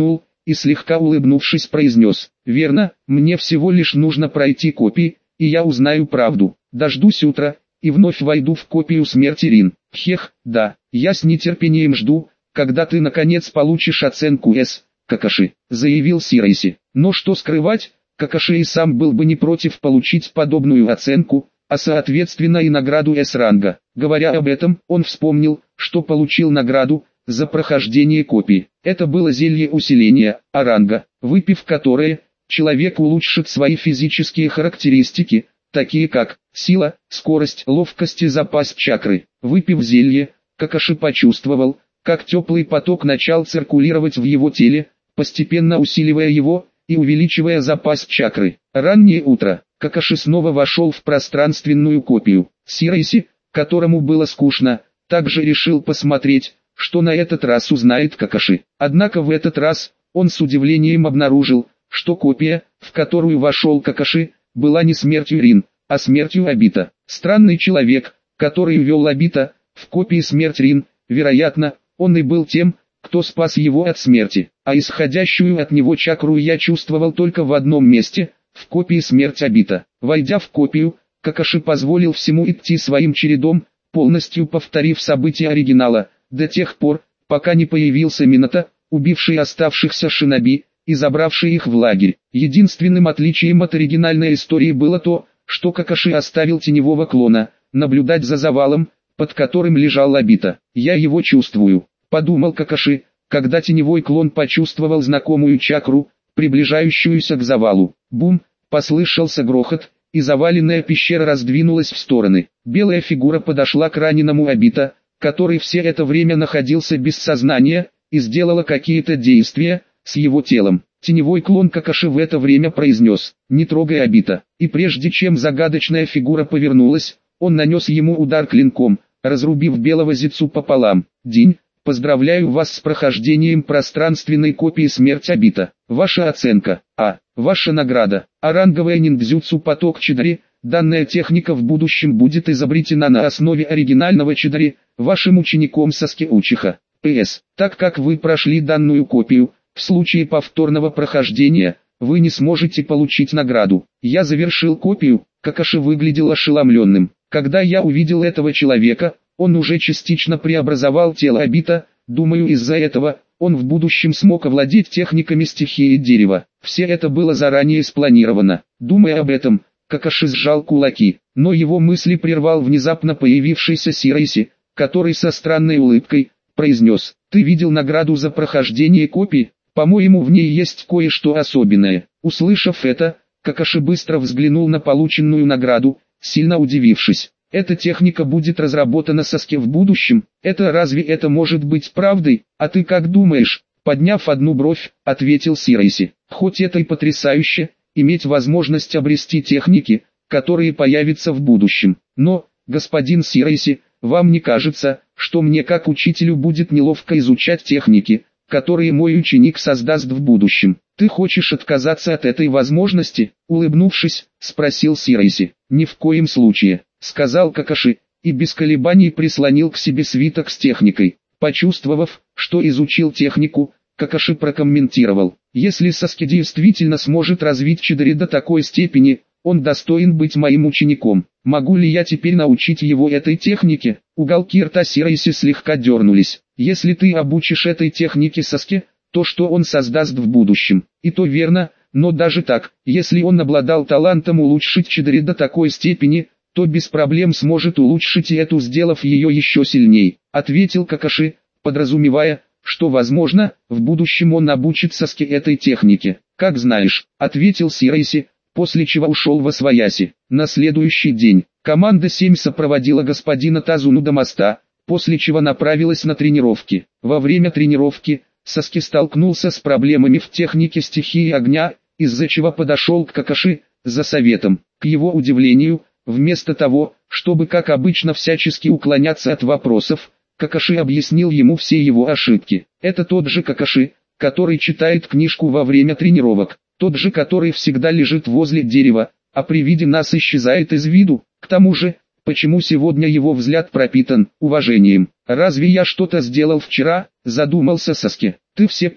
и слегка улыбнувшись произнес: «Верно, мне всего лишь нужно пройти копии, и я узнаю правду. Дождусь утра, и вновь войду в копию смерти Рин. Хех, да, я с нетерпением жду, когда ты наконец получишь оценку С, Какаши», заявил Сирайси. Но что скрывать, Какаши и сам был бы не против получить подобную оценку, а соответственно и награду С-ранга. Говоря об этом, он вспомнил, что получил награду за прохождение копии. Это было зелье усиления А-ранга, выпив которое, человек улучшит свои физические характеристики, такие как сила, скорость, ловкость и запас чакры. Выпив зелье, Какаши почувствовал, как теплый поток начал циркулировать в его теле, постепенно усиливая его и увеличивая запас чакры. Раннее утро, Какаши снова вошел в пространственную копию. Сирайси, которому было скучно, также решил посмотреть, что на этот раз узнает Какаши. Однако в этот раз, он с удивлением обнаружил, что копия, в которую вошел Какаши, была не смертью Рин, а смертью Обита. Странный человек, который ввел Обита в копии смерть Рин, вероятно, он и был тем, кто спас его от смерти. А исходящую от него чакру я чувствовал только в одном месте, в копии смерть Обита. Войдя в копию, Какаши позволил всему идти своим чередом, полностью повторив события оригинала, до тех пор, пока не появился Минато, убивший оставшихся шиноби и забравший их в лагерь. Единственным отличием от оригинальной истории было то, что Какаши оставил теневого клона, наблюдать за завалом, под которым лежал Обита. «Я его чувствую», — подумал Какаши, когда теневой клон почувствовал знакомую чакру, приближающуюся к завалу. Бум, послышался грохот, и заваленная пещера раздвинулась в стороны. Белая фигура подошла к раненому Обита, который все это время находился без сознания, и сделала какие-то действия с его телом. Теневой клон Какаши в это время произнес: «Не трогай Обита». И прежде чем загадочная фигура повернулась, он нанес ему удар клинком, разрубив белого зицу пополам. «Динь, поздравляю вас с прохождением пространственной копии смерть Обита. Ваша оценка А. Ваша награда. А-ранговая ниндзюцу поток Чидори. Данная техника в будущем будет изобретена на основе оригинального Чидори, вашим учеником Саски Учиха. П.С. Так как вы прошли данную копию, в случае повторного прохождения, вы не сможете получить награду. Я завершил копию». Какаши выглядел ошеломленным. Когда я увидел этого человека, он уже частично преобразовал тело Обита, думаю, из-за этого он в будущем смог овладеть техниками стихии дерева. Все это было заранее спланировано. Думая об этом, Какаши сжал кулаки, но его мысли прервал внезапно появившийся Сирайси, который со странной улыбкой произнес: «Ты видел награду за прохождение копии? По-моему, в ней есть кое-что особенное». Услышав это, Какаши быстро взглянул на полученную награду, сильно удивившись. «Эта техника будет разработана Саске в будущем? Разве это может быть правдой? А ты как думаешь?» Подняв одну бровь, ответил Сирайси: «Хоть это и потрясающе, иметь возможность обрести техники, которые появятся в будущем. Но, господин Сирайси, вам не кажется, что мне как учителю будет неловко изучать техники, которые мой ученик создаст в будущем? Ты хочешь отказаться от этой возможности?» Улыбнувшись, спросил Сирайси. «Ни в коем случае», сказал Какаши, и без колебаний прислонил к себе свиток с техникой. Почувствовав, что изучил технику, Какаши прокомментировал: «Если Саски действительно сможет развить Чидори до такой степени, он достоин быть моим учеником. Могу ли я теперь научить его этой технике?» Уголки рта Сирайси слегка дернулись. «Если ты обучишь этой технике Саске, то что он создаст в будущем? И то верно, но даже так, если он обладал талантом улучшить Чидори до такой степени, то без проблем сможет улучшить и эту, сделав ее еще сильней», ответил Какаши, подразумевая, что возможно, в будущем он обучит Саске этой технике. «Как знаешь», ответил Сирайси, после чего ушел восвояси. На следующий день, команда 7 сопроводила господина Тазуну до моста, после чего направилась на тренировки. Во время тренировки, Саски столкнулся с проблемами в технике стихии огня, из-за чего подошел к Какаши за советом. К его удивлению, вместо того, чтобы как обычно всячески уклоняться от вопросов, Какаши объяснил ему все его ошибки. Это тот же Какаши, который читает книжку во время тренировок, тот же, который всегда лежит возле дерева, а при виде нас исчезает из виду. К тому же, почему сегодня его взгляд пропитан уважением? «Разве я что-то сделал вчера?» – задумался Саски. «Ты все понял»,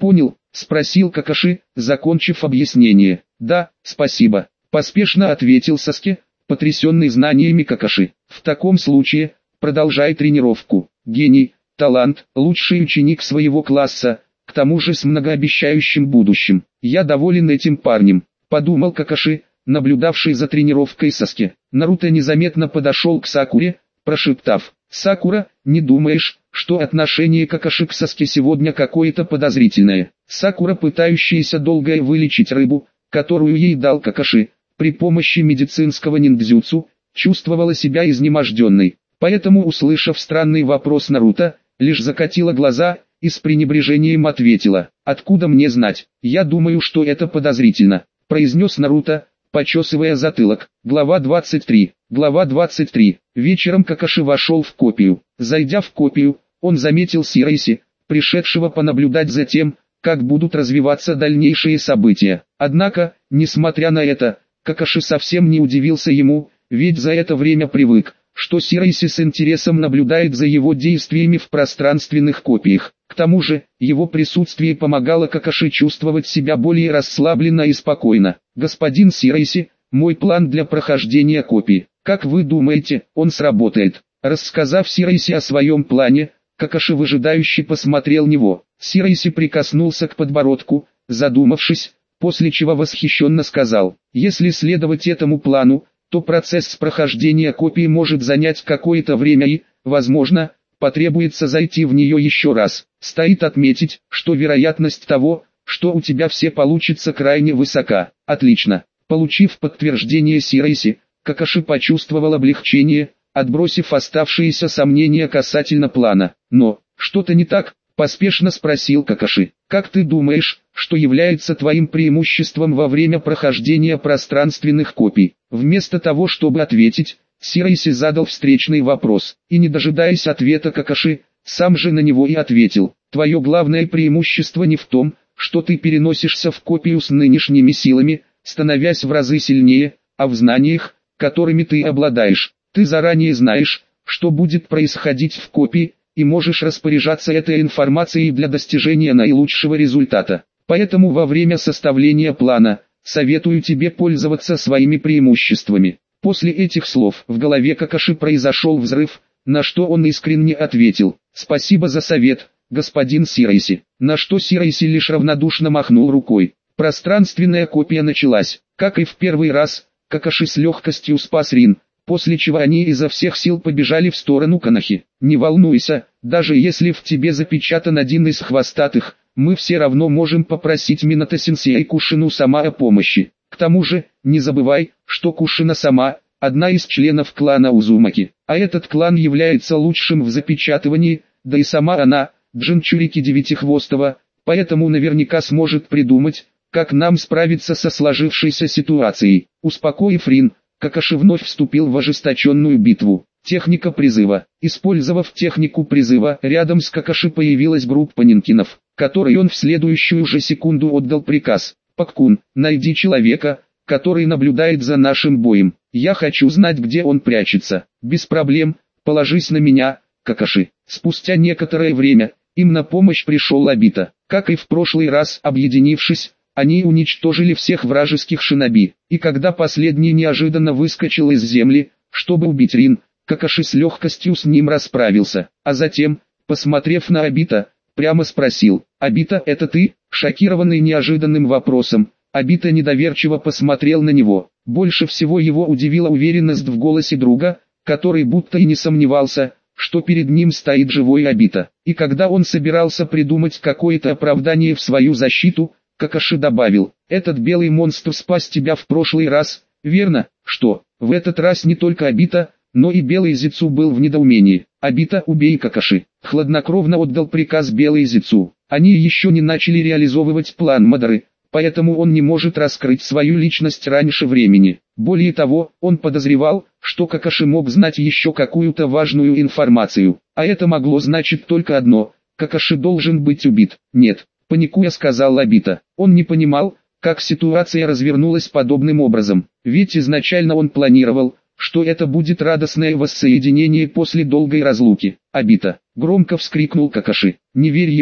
спросил Какаши, закончив объяснение. Да, спасибо, поспешно ответил Саске, потрясенный знаниями Какаши. В таком случае, продолжай тренировку. Гений, талант, лучший ученик своего класса, к тому же с многообещающим будущим. Я доволен этим парнем, подумал Какаши, наблюдавший за тренировкой Саске. Наруто незаметно подошел к Сакуре, прошептав: «Сакура, не думаешь, что отношение Какаши к Саске сегодня какое-то подозрительное?» Сакура, пытающаяся долго вылечить рыбу, которую ей дал Какаши, при помощи медицинского ниндзюцу, чувствовала себя изнеможденной. Поэтому, услышав странный вопрос Наруто, лишь закатила глаза и с пренебрежением ответила: «Откуда мне знать? Я думаю, что это подозрительно», произнес Наруто, почесывая затылок. Глава 23. Глава 23. Вечером Какаши вошел в копию. Зайдя в копию, он заметил Сирайси, пришедшего понаблюдать за тем, как будут развиваться дальнейшие события. Однако, несмотря на это, Какаши совсем не удивился ему, ведь за это время привык, что Сирайси с интересом наблюдает за его действиями в пространственных копиях. К тому же, его присутствие помогало Какаши чувствовать себя более расслабленно и спокойно. «Господин Сирайси, мой план для прохождения копий. Как вы думаете, он сработает?» Рассказав Сирайси о своем плане, Какаши выжидающе посмотрел на него. Сирайси прикоснулся к подбородку, задумавшись, после чего восхищенно сказал: «Если следовать этому плану, то процесс прохождения копии может занять какое-то время и, возможно, потребуется зайти в нее еще раз. Стоит отметить, что вероятность того, что у тебя все получится, крайне высока». «Отлично». Получив подтверждение Сирайси, Какаши почувствовал облегчение, отбросив оставшиеся сомнения касательно плана. «Но, что-то не так?» – поспешно спросил Какаши. «Как ты думаешь, что является твоим преимуществом во время прохождения пространственных копий?» Вместо того, чтобы ответить, Сирайси задал встречный вопрос, и не дожидаясь ответа Какаши, сам же на него и ответил: «Твое главное преимущество не в том, что ты переносишься в копию с нынешними силами, становясь в разы сильнее, а в знаниях, которыми ты обладаешь. Ты заранее знаешь, что будет происходить в копии, и можешь распоряжаться этой информацией для достижения наилучшего результата. Поэтому во время составления плана, советую тебе пользоваться своими преимуществами». После этих слов в голове Какаши произошел взрыв, на что он искренне ответил: «Спасибо за совет, господин Сирайси». На что Сирайси лишь равнодушно махнул рукой. Пространственная копия началась. Как и в первый раз, Какаши с легкостью спас Рин, после чего они изо всех сил побежали в сторону Конохи. «Не волнуйся, даже если в тебе запечатан один из хвостатых, мы все равно можем попросить Минато-сенсей и Кушину-сама о помощи. К тому же, не забывай, что Кушина-сама – одна из членов клана Узумаки, а этот клан является лучшим в запечатывании, да и сама она – Джинчурики Девятихвостого, поэтому наверняка сможет придумать, как нам справиться со сложившейся ситуацией». Успокоив Рин, Какаши вновь вступил в ожесточенную битву. Техника призыва. Использовав технику призыва, рядом с Какаши появилась группа нинкинов, которой он в следующую же секунду отдал приказ: «Пак-кун, найди человека, который наблюдает за нашим боем. Я хочу знать, где он прячется». «Без проблем, положись на меня, Какаши». Спустя некоторое время, им на помощь пришел Обита. Как и в прошлый раз, объединившись, они уничтожили всех вражеских шиноби, и когда последний неожиданно выскочил из земли, чтобы убить Рин, Какаши с легкостью с ним расправился, а затем, посмотрев на Обита, прямо спросил: «Обита, это ты?» Шокированный неожиданным вопросом, Обита недоверчиво посмотрел на него. Больше всего его удивила уверенность в голосе друга, который будто и не сомневался, что перед ним стоит живой Обита. И когда он собирался придумать какое-то оправдание в свою защиту, Какаши добавил: «Этот белый монстр спас тебя в прошлый раз, верно?» «Что?» В этот раз не только Обита, но и Белый Зицу был в недоумении. «Обита, убей Какаши!» Хладнокровно отдал приказ Белый Зицу. Они еще не начали реализовывать план Мадары, поэтому он не может раскрыть свою личность раньше времени. Более того, он подозревал, что Какаши мог знать еще какую-то важную информацию, а это могло значить только одно: Какаши должен быть убит. «Нет», паникуя сказал Обита. Он не понимал, как ситуация развернулась подобным образом, ведь изначально он планировал, что это будет радостное воссоединение после долгой разлуки. «Обита!» — громко вскрикнул Какаши. «Не верь ему,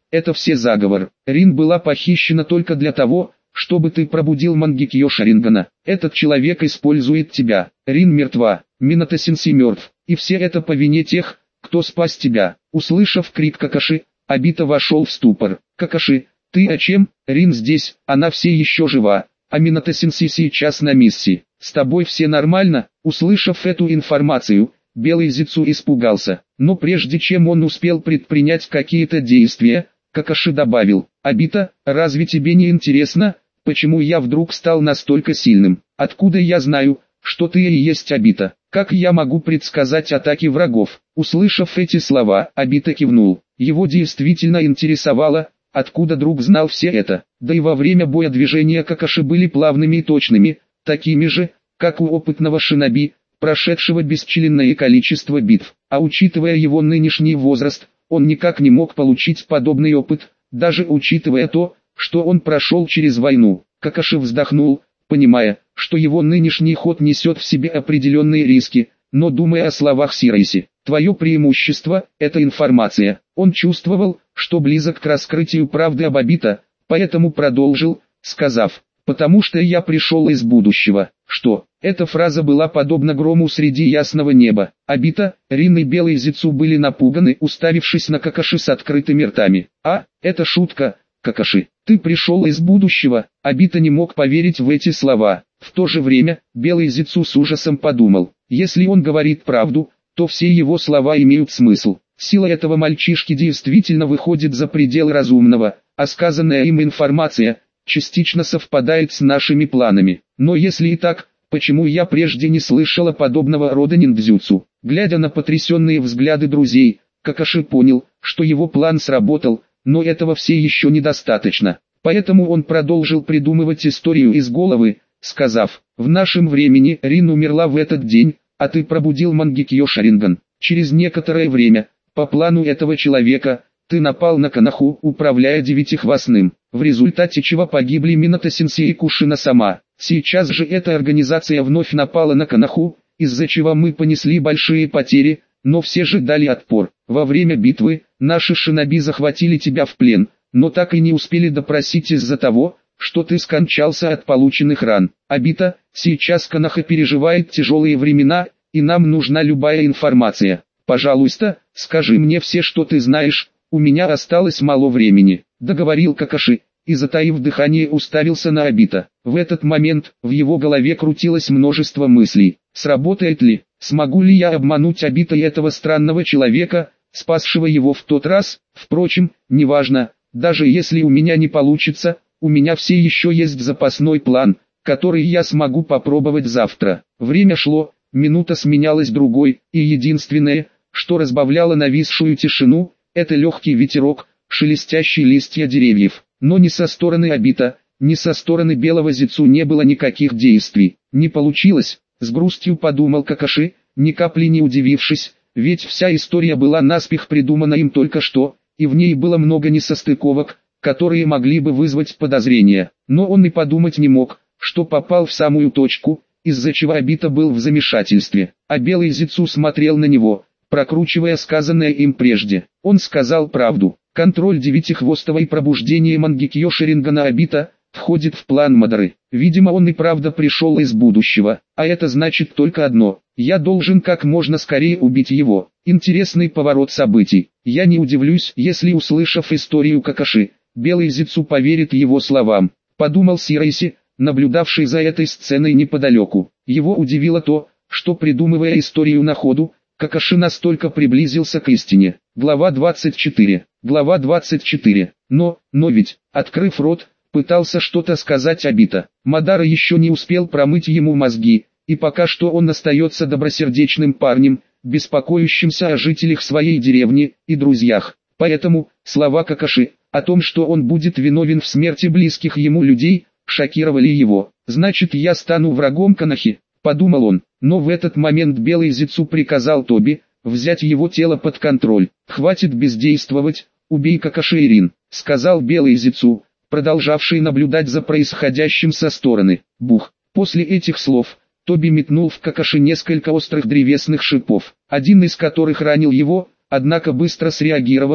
это все заговор. Рин была похищена только для того, чтобы ты пробудил Мангекьё Шарингана. Этот человек использует тебя. Рин мертва, Минато Сенсей мертв, и все это по вине тех, кто спас тебя. Услышав крик Какаши, Обита вошел в ступор. Какаши, ты о чем? Рин здесь, она все еще жива, а Минато Сенсей сейчас на миссии. С тобой все нормально? Услышав эту информацию, Белый Зицу испугался, но прежде чем он успел предпринять какие-то действия, Какаши добавил: «Обита, разве тебе не интересно, почему я вдруг стал настолько сильным? Откуда я знаю, что ты и есть Обита? Как я могу предсказать атаки врагов?» Услышав эти слова, Обита кивнул. Его действительно интересовало, откуда друг знал все это. Да и во время боя движения Какаши были плавными и точными, такими же, как у опытного шиноби, прошедшего бесчисленное количество битв. А учитывая его нынешний возраст, он никак не мог получить подобный опыт, даже учитывая то, что он прошел через войну. Какаши вздохнул, понимая, что его нынешний ход несет в себе определенные риски, но думая о словах Сирайси. «Твое преимущество – это информация». Он чувствовал, что близок к раскрытию правды об Обита, поэтому продолжил, сказав: «Потому что я пришел из будущего». Что? Эта фраза была подобна грому среди ясного неба. Обита, Рин и Белый Зицу были напуганы, уставившись на Какаши с открытыми ртами. «А, это шутка, Какаши. Ты пришел из будущего?» Обита не мог поверить в эти слова. В то же время, Белый Зицу с ужасом подумал: если он говорит правду, то все его слова имеют смысл. Сила этого мальчишки действительно выходит за пределы разумного, а сказанная им информация частично совпадает с нашими планами. Но если и так, почему я прежде не слышала подобного рода ниндзюцу? Глядя на потрясенные взгляды друзей, Какаши понял, что его план сработал, но этого все еще недостаточно. Поэтому он продолжил придумывать историю из головы, сказав: «В нашем времени Рин умерла в этот день, а ты пробудил Мангекьё Шаринган. Через некоторое время, по плану этого человека, ты напал на Коноху, управляя девятихвостным, в результате чего погибли Минато Сенсей и Кушина сама. Сейчас же эта организация вновь напала на Коноху, из-за чего мы понесли большие потери, но все же дали отпор. Во время битвы, наши шиноби захватили тебя в плен, но так и не успели допросить из-за того, что ты скончался от полученных ран. Обита, сейчас Коноха переживает тяжелые времена, и нам нужна любая информация. Пожалуйста, скажи мне все, что ты знаешь, у меня осталось мало времени», — договорил Какаши, и, затаив дыхание, уставился на Обита. В этот момент, в его голове крутилось множество мыслей. Сработает ли, смогу ли я обмануть Обита и этого странного человека, спасшего его в тот раз? Впрочем, неважно, даже если у меня не получится, у меня все еще есть запасной план, который я смогу попробовать завтра. Время шло, минута сменялась другой, и единственное, что разбавляло нависшую тишину, это легкий ветерок, шелестящие листья деревьев. Но ни со стороны Обита, ни со стороны Белого Зицу не было никаких действий. Не получилось, с грустью подумал Какаши, ни капли не удивившись, ведь вся история была наспех придумана им только что, и в ней было много несостыковок, которые могли бы вызвать подозрения. Но он и подумать не мог, что попал в самую точку, из-за чего Обита был в замешательстве. А Белый Зицу смотрел на него, прокручивая сказанное им прежде. Он сказал правду. Контроль девятихвостого и пробуждение Мангекьё Шарингана Обита входит в план Мадары. Видимо, он и правда пришел из будущего, а это значит только одно: я должен как можно скорее убить его. Интересный поворот событий. Я не удивлюсь, если, услышав историю Какаши, Белый Зицу поверит его словам, подумал Сирайси, наблюдавший за этой сценой неподалеку. Его удивило то, что, придумывая историю на ходу, Какаши настолько приблизился к истине. Глава 24. Глава 24. Но ведь, открыв рот, пытался что-то сказать Обита. Мадара еще не успел промыть ему мозги, и пока что он остается добросердечным парнем, беспокоящимся о жителях своей деревни и друзьях. Поэтому, слова Какаши о том, что он будет виновен в смерти близких ему людей, шокировали его. «Значит, я стану врагом Конохи», — подумал он. Но в этот момент Белый Зицу приказал Тоби взять его тело под контроль. «Хватит бездействовать, убей Какаши и Рин», — сказал Белый Зицу, продолжавший наблюдать за происходящим со стороны. Бух! После этих слов, Тоби метнул в Какаши несколько острых древесных шипов, один из которых ранил его, однако быстро среагировав,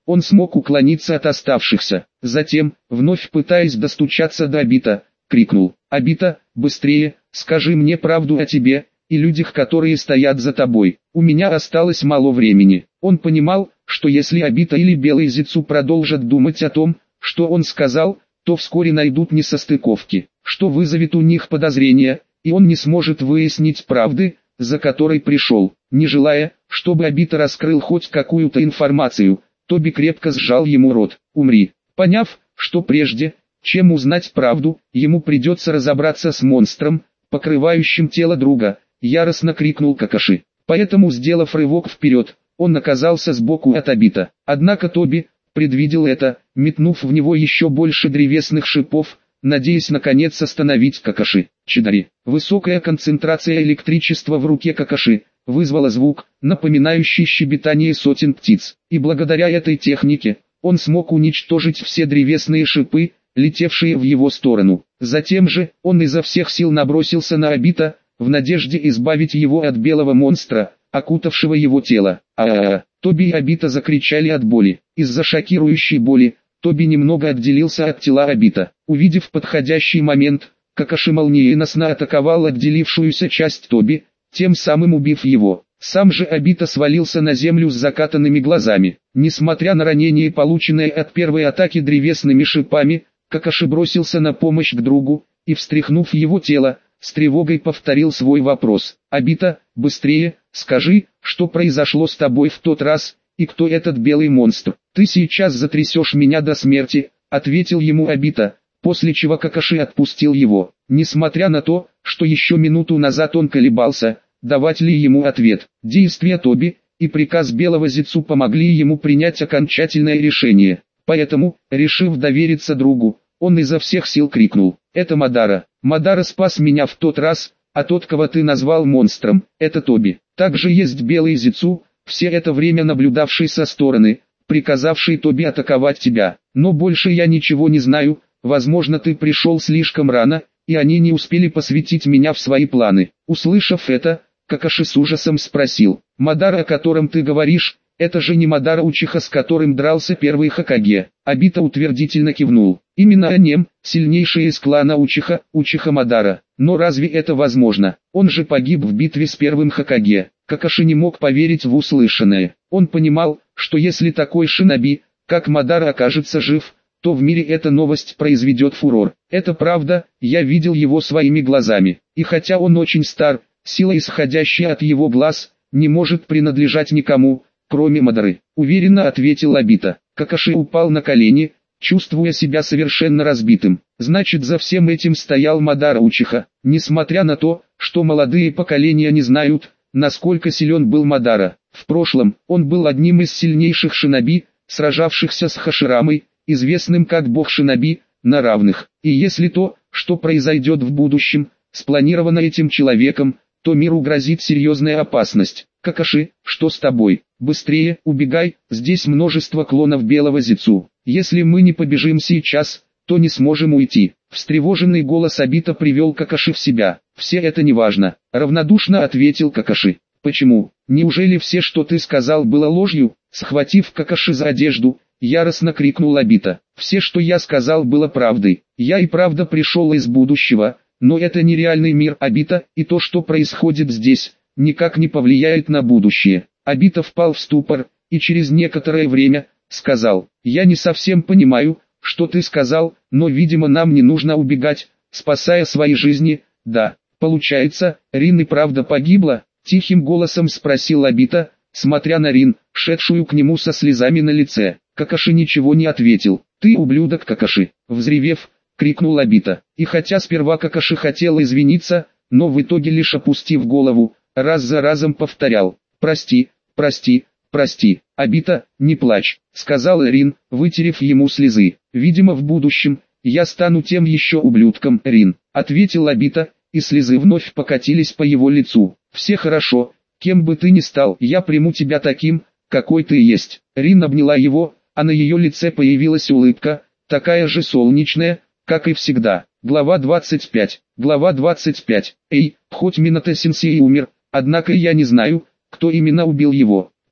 он смог уклониться от оставшихся. Затем, вновь пытаясь достучаться до Обита, крикнул: «Обита, быстрее, скажи мне правду о тебе и людях, которые стоят за тобой. У меня осталось мало времени». Он понимал, что если Обита или Белый Зицу продолжат думать о том, что он сказал, то вскоре найдут несостыковки, что вызовет у них подозрения, и он не сможет выяснить правды, за которой пришел. Не желая, чтобы Обита раскрыл хоть какую-то информацию, Тоби крепко сжал ему рот. «Умри». Поняв, что прежде, чем узнать правду, ему придется разобраться с монстром, покрывающим тело друга, яростно крикнул Какаши. Поэтому, сделав рывок вперед, он оказался сбоку от Обита. Однако Тоби предвидел это, метнув в него еще больше древесных шипов, надеясь наконец остановить Какаши. Чидари. Высокая концентрация электричества в руке Какаши вызвала звук, напоминающий щебетание сотен птиц. И благодаря этой технике, он смог уничтожить все древесные шипы, летевшие в его сторону. Затем же, он изо всех сил набросился на Обита, в надежде избавить его от белого монстра, окутавшего его тело. Тоби и Обита закричали от боли. Из-за шокирующей боли, Тоби немного отделился от тела Обита. Увидев подходящий момент, Какаши молниеносно атаковал отделившуюся часть Тоби, тем самым убив его. Сам же Обита свалился на землю с закатанными глазами. Несмотря на ранение, полученное от первой атаки древесными шипами, Какаши бросился на помощь к другу, и, встряхнув его тело, с тревогой повторил свой вопрос. «Обита, быстрее, скажи, что произошло с тобой в тот раз, и кто этот белый монстр?» «Ты сейчас затрясешь меня до смерти», — ответил ему Обита, после чего Какаши отпустил его. Несмотря на то, что еще минуту назад он колебался, давать ли ему ответ, действия Тоби и приказ Белого Зицу помогли ему принять окончательное решение. Поэтому, решив довериться другу, он изо всех сил крикнул: «Это Мадара! Мадара спас меня в тот раз, а тот, кого ты назвал монстром, это Тоби. Также есть Белый Зицу, все это время наблюдавший со стороны, приказавший Тоби атаковать тебя. Но больше я ничего не знаю, возможно, ты пришел слишком рано, и они не успели посвятить меня в свои планы». Услышав это, Какаши с ужасом спросил: «Мадара, о котором ты говоришь, это же не Мадара Учиха, с которым дрался первый Хокаге?» Обита утвердительно кивнул. «Именно о нем, сильнейший из клана Учиха, Учиха Мадара. Но разве это возможно? Он же погиб в битве с первым Хокаге». Какаши не мог поверить в услышанное. Он понимал, что если такой шиноби, как Мадара, окажется жив, то в мире эта новость произведет фурор. «Это правда, я видел его своими глазами. И хотя он очень стар, сила, исходящая от его глаз, не может принадлежать никому, кроме Мадары», — уверенно ответил Обита. Какаши упал на колени, чувствуя себя совершенно разбитым. Значит, за всем этим стоял Мадара Учиха. Несмотря на то, что молодые поколения не знают, насколько силен был Мадара, в прошлом он был одним из сильнейших шиноби, сражавшихся с Хаширамой, известным как бог шиноби, на равных. И если то, что произойдет в будущем, спланировано этим человеком, то миру грозит серьезная опасность. «Какаши, что с тобой? Быстрее, убегай, здесь множество клонов Белого Зицу. Если мы не побежим сейчас, то не сможем уйти». Встревоженный голос Обита привел Какаши в себя. «Все это неважно», — равнодушно ответил Какаши. «Почему? Неужели все, что ты сказал, было ложью?» Схватив Какаши за одежду, яростно крикнул Обита. «Все, что я сказал, было правдой. Я и правда пришел из будущего, но это нереальный мир, Обита, и то, что происходит здесь, никак не повлияет на будущее». Обита впал в ступор, и через некоторое время сказал: «Я не совсем понимаю, что ты сказал, но видимо нам не нужно убегать, спасая свои жизни». «Да, получается, Рин и правда погибла?» — тихим голосом спросил Обита, смотря на Рин, шедшую к нему со слезами на лице. Какаши ничего не ответил. «Ты ублюдок, Какаши!» — взревев, крикнул Обита. И хотя сперва Какаши хотел извиниться, но в итоге лишь опустив голову, раз за разом повторял: «Прости, прости, прости». «Обита, не плачь», — сказал Рин, вытерев ему слезы. «Видимо, в будущем я стану тем еще ублюдком, Рин», — ответил Обита, и слезы вновь покатились по его лицу. «Все хорошо, кем бы ты ни стал, я приму тебя таким, какой ты есть». Рин обняла его, а на ее лице появилась улыбка, такая же солнечная, как и всегда. Глава 25. Глава 25. Хоть Минато-сенсей умер, однако я не знаю, кто именно убил его.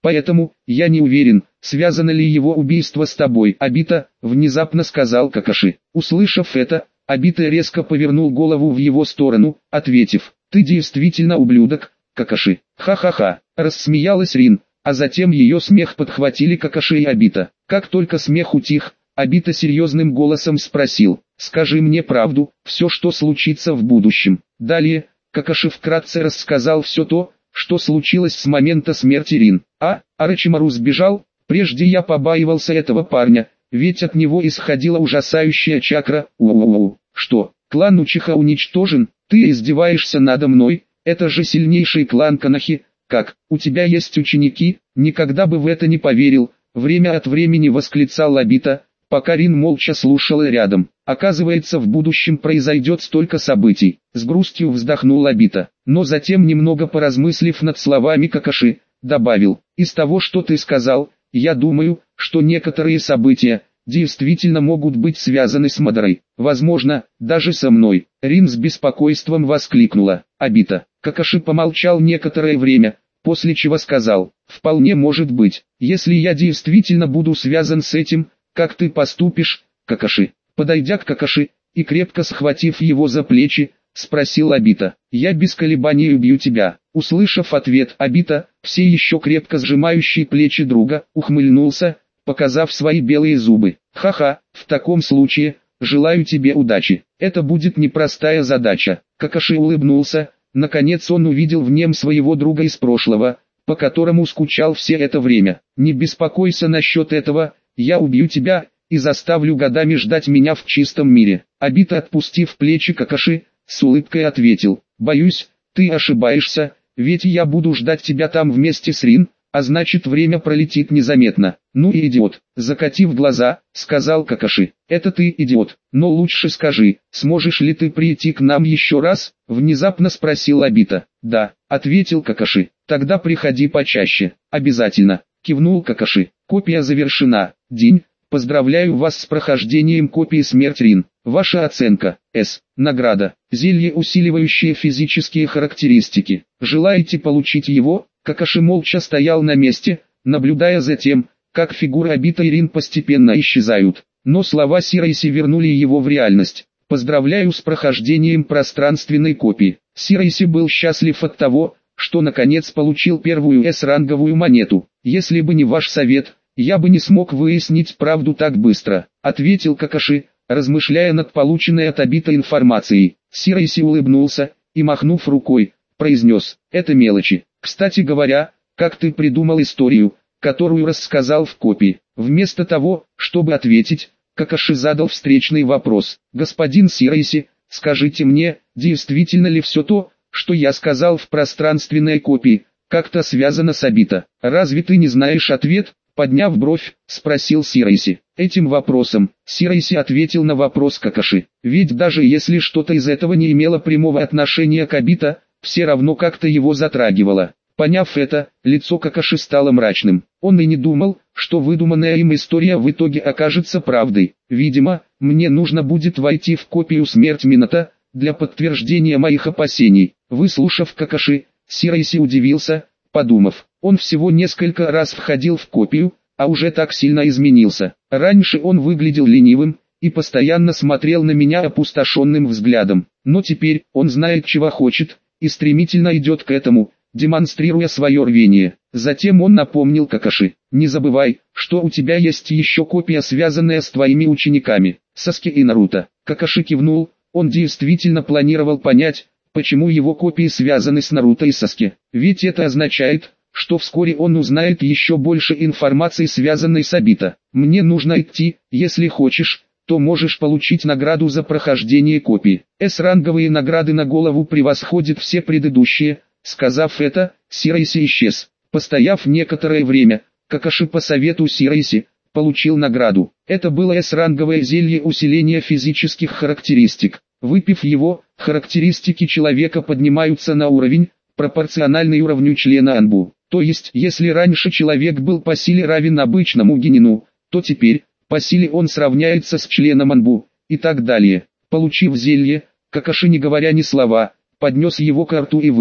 Поэтому, я не уверен, связано ли его убийство с тобой, Обита, внезапно сказал Какаши. Услышав это, Обита резко повернул голову в его сторону, ответив: ты действительно ублюдок, Какаши. Ха-ха-ха, рассмеялась Рин, а затем ее смех подхватили Какаши и Обита. Как только смех утих, Обита серьезным голосом спросил: скажи мне правду, все, что случится в будущем. Далее, Какаши вкратце рассказал все то, что случилось с момента смерти Рин. Орочимару сбежал. Прежде я побаивался этого парня, ведь от него исходила ужасающая чакра. Что, клан Учиха уничтожен? Ты издеваешься надо мной? Это же сильнейший клан Канахи. Как, у тебя есть ученики? Никогда бы в это не поверил. Время от времени восклицал Обита, пока Рин молча слушала рядом. Оказывается, в будущем произойдет столько событий. С грустью вздохнул Обита, но затем, немного поразмыслив над словами Какаши, добавил: из того, что ты сказал, я думаю, что некоторые события действительно могут быть связаны с Мадорой. Возможно, даже со мной. Рин с беспокойством воскликнула. Обита. Какаши помолчал некоторое время, после чего сказал: вполне может быть, если я действительно буду связан с этим. Как ты поступишь, Какаши? Подойдя к Какаши и крепко схватив его за плечи, спросил Обита. Я без колебаний убью тебя. Услышав ответ Обита, все еще крепко сжимающий плечи друга, ухмыльнулся, показав свои белые зубы. Ха-ха, в таком случае, желаю тебе удачи. Это будет непростая задача. Какаши улыбнулся, наконец он увидел в нем своего друга из прошлого, по которому скучал все это время. Не беспокойся насчет этого, я убью тебя и заставлю годами ждать меня в чистом мире. Обита, отпустив плечи Какаши, с улыбкой ответил: боюсь, ты ошибаешься, ведь я буду ждать тебя там вместе с Рин, а значит время пролетит незаметно. Ну и идиот, закатив глаза, сказал Какаши. Это ты идиот, но лучше скажи, сможешь ли ты прийти к нам еще раз? Внезапно спросил Обита. Да, ответил Какаши. Тогда приходи почаще. Обязательно, кивнул Какаши. Копия завершена. День. Поздравляю вас с прохождением копии Смерть Рин. Ваша оценка С. Награда. Зелье, усиливающее физические характеристики. Желаете получить его? Какаши молча стоял на месте, наблюдая за тем, как фигуры Обита и Рин постепенно исчезают. Но слова Сирайси вернули его в реальность. Поздравляю с прохождением пространственной копии. Сирайси был счастлив от того, что наконец получил первую С-ранговую монету. Если бы не ваш совет, я бы не смог выяснить правду так быстро, ответил Какаши, размышляя над полученной от Обита информацией. Сирайси улыбнулся и, махнув рукой, произнес: это мелочи. Кстати говоря, как ты придумал историю, которую рассказал в копии? Вместо того, чтобы ответить, Какаши задал встречный вопрос. Господин Сирайси, скажите мне, действительно ли все то, что я сказал в пространственной копии, как-то связано с Обита? Разве ты не знаешь ответ? Подняв бровь, спросил Сирайси. Этим вопросом Сирайси ответил на вопрос Какаши. Ведь даже если что-то из этого не имело прямого отношения к Обита, все равно как-то его затрагивало. Поняв это, лицо Какаши стало мрачным. Он и не думал, что выдуманная им история в итоге окажется правдой. Видимо, мне нужно будет войти в копию Смерть Минота для подтверждения моих опасений. Выслушав Какаши, Сирайси удивился, подумав: он всего несколько раз входил в копию, а уже так сильно изменился. Раньше он выглядел ленивым и постоянно смотрел на меня опустошенным взглядом. Но теперь он знает, чего хочет, и стремительно идет к этому, демонстрируя свое рвение. Затем он напомнил Какаши: не забывай, что у тебя есть еще копия, связанная с твоими учениками, Саски и Наруто. Какаши кивнул, он действительно планировал понять, почему его копии связаны с Наруто и Саски. Ведь это означает, что вскоре он узнает еще больше информации, связанной с Обита. Мне нужно идти, если хочешь, то можешь получить награду за прохождение копии. С-ранговые награды на голову превосходят все предыдущие. Сказав это, Сирайси исчез. Постояв некоторое время, Какаши по совету Сирайси получил награду. Это было С-ранговое зелье усиления физических характеристик. Выпив его, характеристики человека поднимаются на уровень, пропорциональный уровню члена Анбу. То есть, если раньше человек был по силе равен обычному генину, то теперь, по силе он сравняется с членом Анбу, и так далее. Получив зелье, Какаши, не говоря ни слова, поднес его к рту и выпил.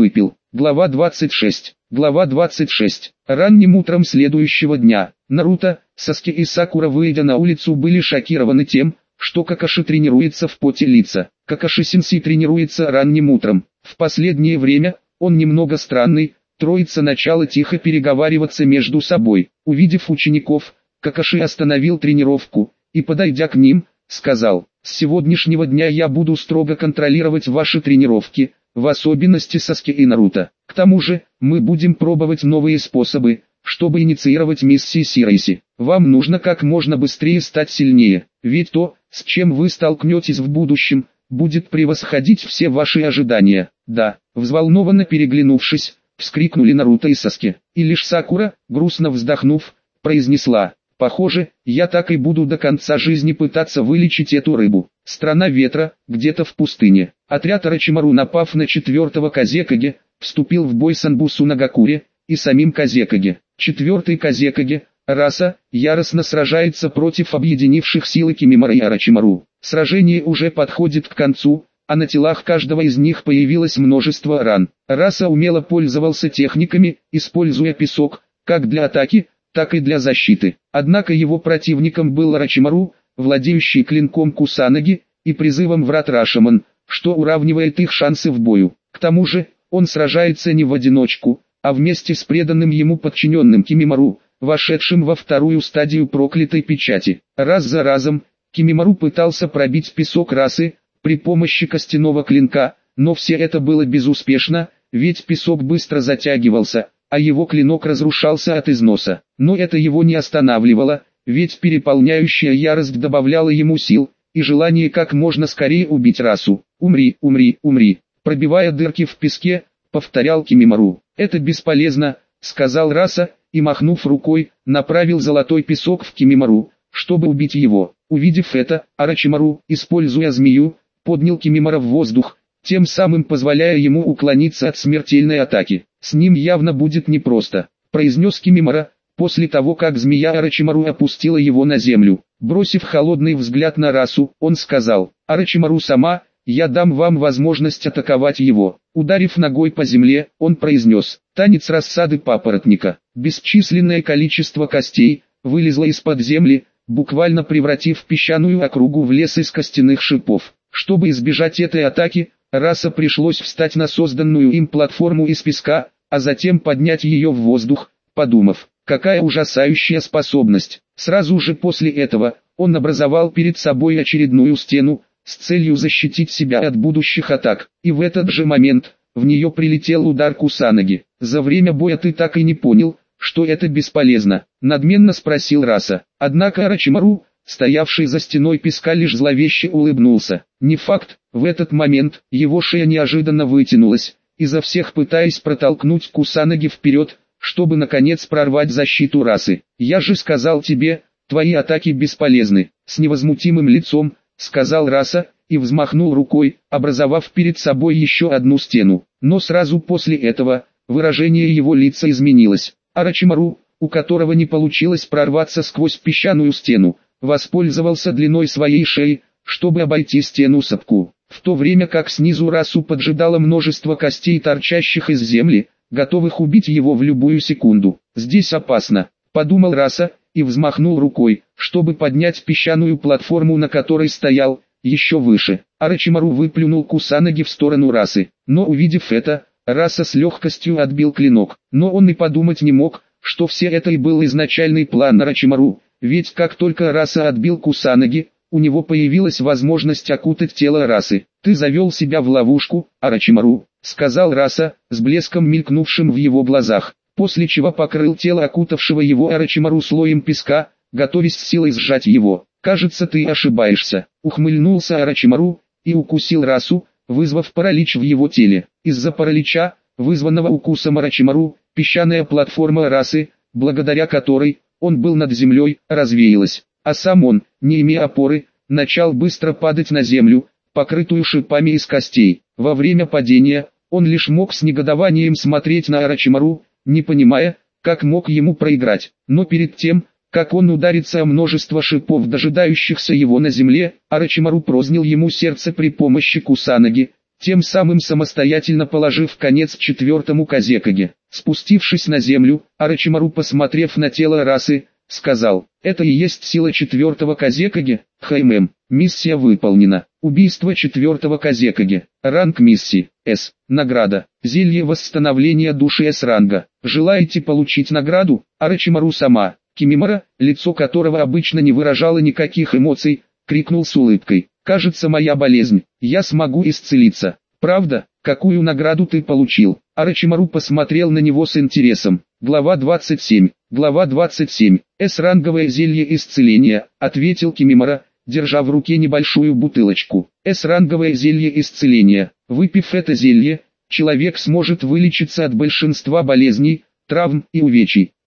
Глава 26. Глава 26. Ранним утром следующего дня, Наруто, Саски и Сакура, выйдя на улицу, были шокированы тем, что Какаши тренируется в поте лица. Какаши-сенсей тренируется ранним утром. В последнее время, он немного странный, троица начала тихо переговариваться между собой. Увидев учеников, Какаши остановил тренировку, и подойдя к ним, сказал: «С сегодняшнего дня я буду строго контролировать ваши тренировки, в особенности Саски и Наруто. К тому же, мы будем пробовать новые способы, чтобы инициировать миссии Сирайси. Вам нужно как можно быстрее стать сильнее, ведь то, с чем вы столкнетесь в будущем, будет превосходить все ваши ожидания». «Да», взволнованно переглянувшись, вскрикнули Наруто и Саски, и лишь Сакура, грустно вздохнув, произнесла: «Похоже, я так и буду до конца жизни пытаться вылечить эту рыбу». Страна ветра, где-то в пустыне. Отряд Орочимару, напав на 4-го Казекаге, вступил в бой с Анбусу Нагакуре и самим Казекаге. 4-й Казекаге, Раса, яростно сражается против объединивших силы Кимимара и Орочимару. Сражение уже подходит к концу, а на телах каждого из них появилось множество ран. Раса умело пользовался техниками, используя песок, как для атаки, так и для защиты. Однако его противником был Орочимару, владеющий клинком Кусанаги и призывом врат Рашомон, что уравнивает их шансы в бою. К тому же, он сражается не в одиночку, а вместе с преданным ему подчиненным Кимимару, вошедшим во вторую стадию проклятой печати. Раз за разом, Кимимару пытался пробить песок Расы при помощи костяного клинка, но все это было безуспешно, ведь песок быстро затягивался, а его клинок разрушался от износа. Но это его не останавливало, ведь переполняющая ярость добавляла ему сил и желание как можно скорее убить Расу. «Умри, умри, умри», пробивая дырки в песке, повторял Кимимару. «Это бесполезно», сказал Раса, и, махнув рукой, направил золотой песок в Кимимару, чтобы убить его. Увидев это, Орочимару, используя змею, поднял Кимимара в воздух, тем самым позволяя ему уклониться от смертельной атаки. «С ним явно будет непросто», произнес Кимимара, после того как змея Орочимару опустила его на землю. Бросив холодный взгляд на Расу, он сказал: «Орочимару сама, я дам вам возможность атаковать его». Ударив ногой по земле, он произнес: «Танец рассады папоротника». Бесчисленное количество костей вылезло из-под земли, буквально превратив песчаную округу в лес из костяных шипов. Чтобы избежать этой атаки, Раса пришлось встать на созданную им платформу из песка, а затем поднять ее в воздух, подумав: какая ужасающая способность. Сразу же после этого, он образовал перед собой очередную стену, с целью защитить себя от будущих атак. И в этот же момент, в нее прилетел удар Кусанаги. «За время боя ты так и не понял, что это бесполезно?» надменно спросил Раса. Однако Орочимару, стоявший за стеной песка, лишь зловеще улыбнулся. Не факт. В этот момент, его шея неожиданно вытянулась, изо всех пытаясь протолкнуть Кусанаги вперед, чтобы наконец прорвать защиту Расы. «Я же сказал тебе, твои атаки бесполезны», с невозмутимым лицом сказал Раса, и взмахнул рукой, образовав перед собой еще одну стену. Но сразу после этого, выражение его лица изменилось. Орочимару, у которого не получилось прорваться сквозь песчаную стену, воспользовался длиной своей шеи, чтобы обойти стену Сапку. В то время как снизу Расу поджидало множество костей, торчащих из земли, готовых убить его в любую секунду. «Здесь опасно», подумал Раса, и взмахнул рукой, чтобы поднять песчаную платформу, на которой стоял, еще выше. Орочимару выплюнул Кусанаги в сторону Расы, но увидев это, Раса с легкостью отбил клинок. Но он и подумать не мог, что все это и был изначальный план Орочимару, ведь как только Раса отбил Кусанаги, у него появилась возможность окутать тело Расы. «Ты завел себя в ловушку, Орочимару», сказал Раса, с блеском мелькнувшим в его глазах, после чего покрыл тело окутавшего его Орочимару слоем песка, готовясь с силой сжать его. «Кажется, ты ошибаешься», ухмыльнулся Орочимару и укусил Расу, вызвав паралич в его теле. Из-за паралича, вызванного укусом Орочимару, песчаная платформа Расы, благодаря которой он был над землей, развеялась, а сам он, не имея опоры, начал быстро падать на землю, покрытую шипами из костей. Во время падения, он лишь мог с негодованием смотреть на Орочимару, не понимая, как мог ему проиграть. Но перед тем, как он ударится о множество шипов, дожидающихся его на земле, Орочимару прознял ему сердце при помощи Кусанаги, тем самым самостоятельно положив конец четвертому Казекаге. Спустившись на землю, Орочимару, посмотрев на тело расы, сказал: «Это и есть сила четвертого Казекаге, Хаймэм. Миссия выполнена. Убийство четвертого Казекаге. Ранг миссии С. Награда. Зелье восстановления души С ранга. Желаете получить награду?» Орочимару сама, Кимимора, лицо которого обычно не выражало никаких эмоций, крикнул с улыбкой: «Кажется, моя болезнь. Я смогу исцелиться. Правда? Какую награду ты получил?» Орочимару посмотрел на него с интересом. Глава 27. Глава 27. С-ранговое зелье исцеления, ответил Кимимора, держа в руке небольшую бутылочку. С-ранговое зелье исцеления. Выпив это зелье, человек сможет вылечиться от большинства болезней, травм и увечий.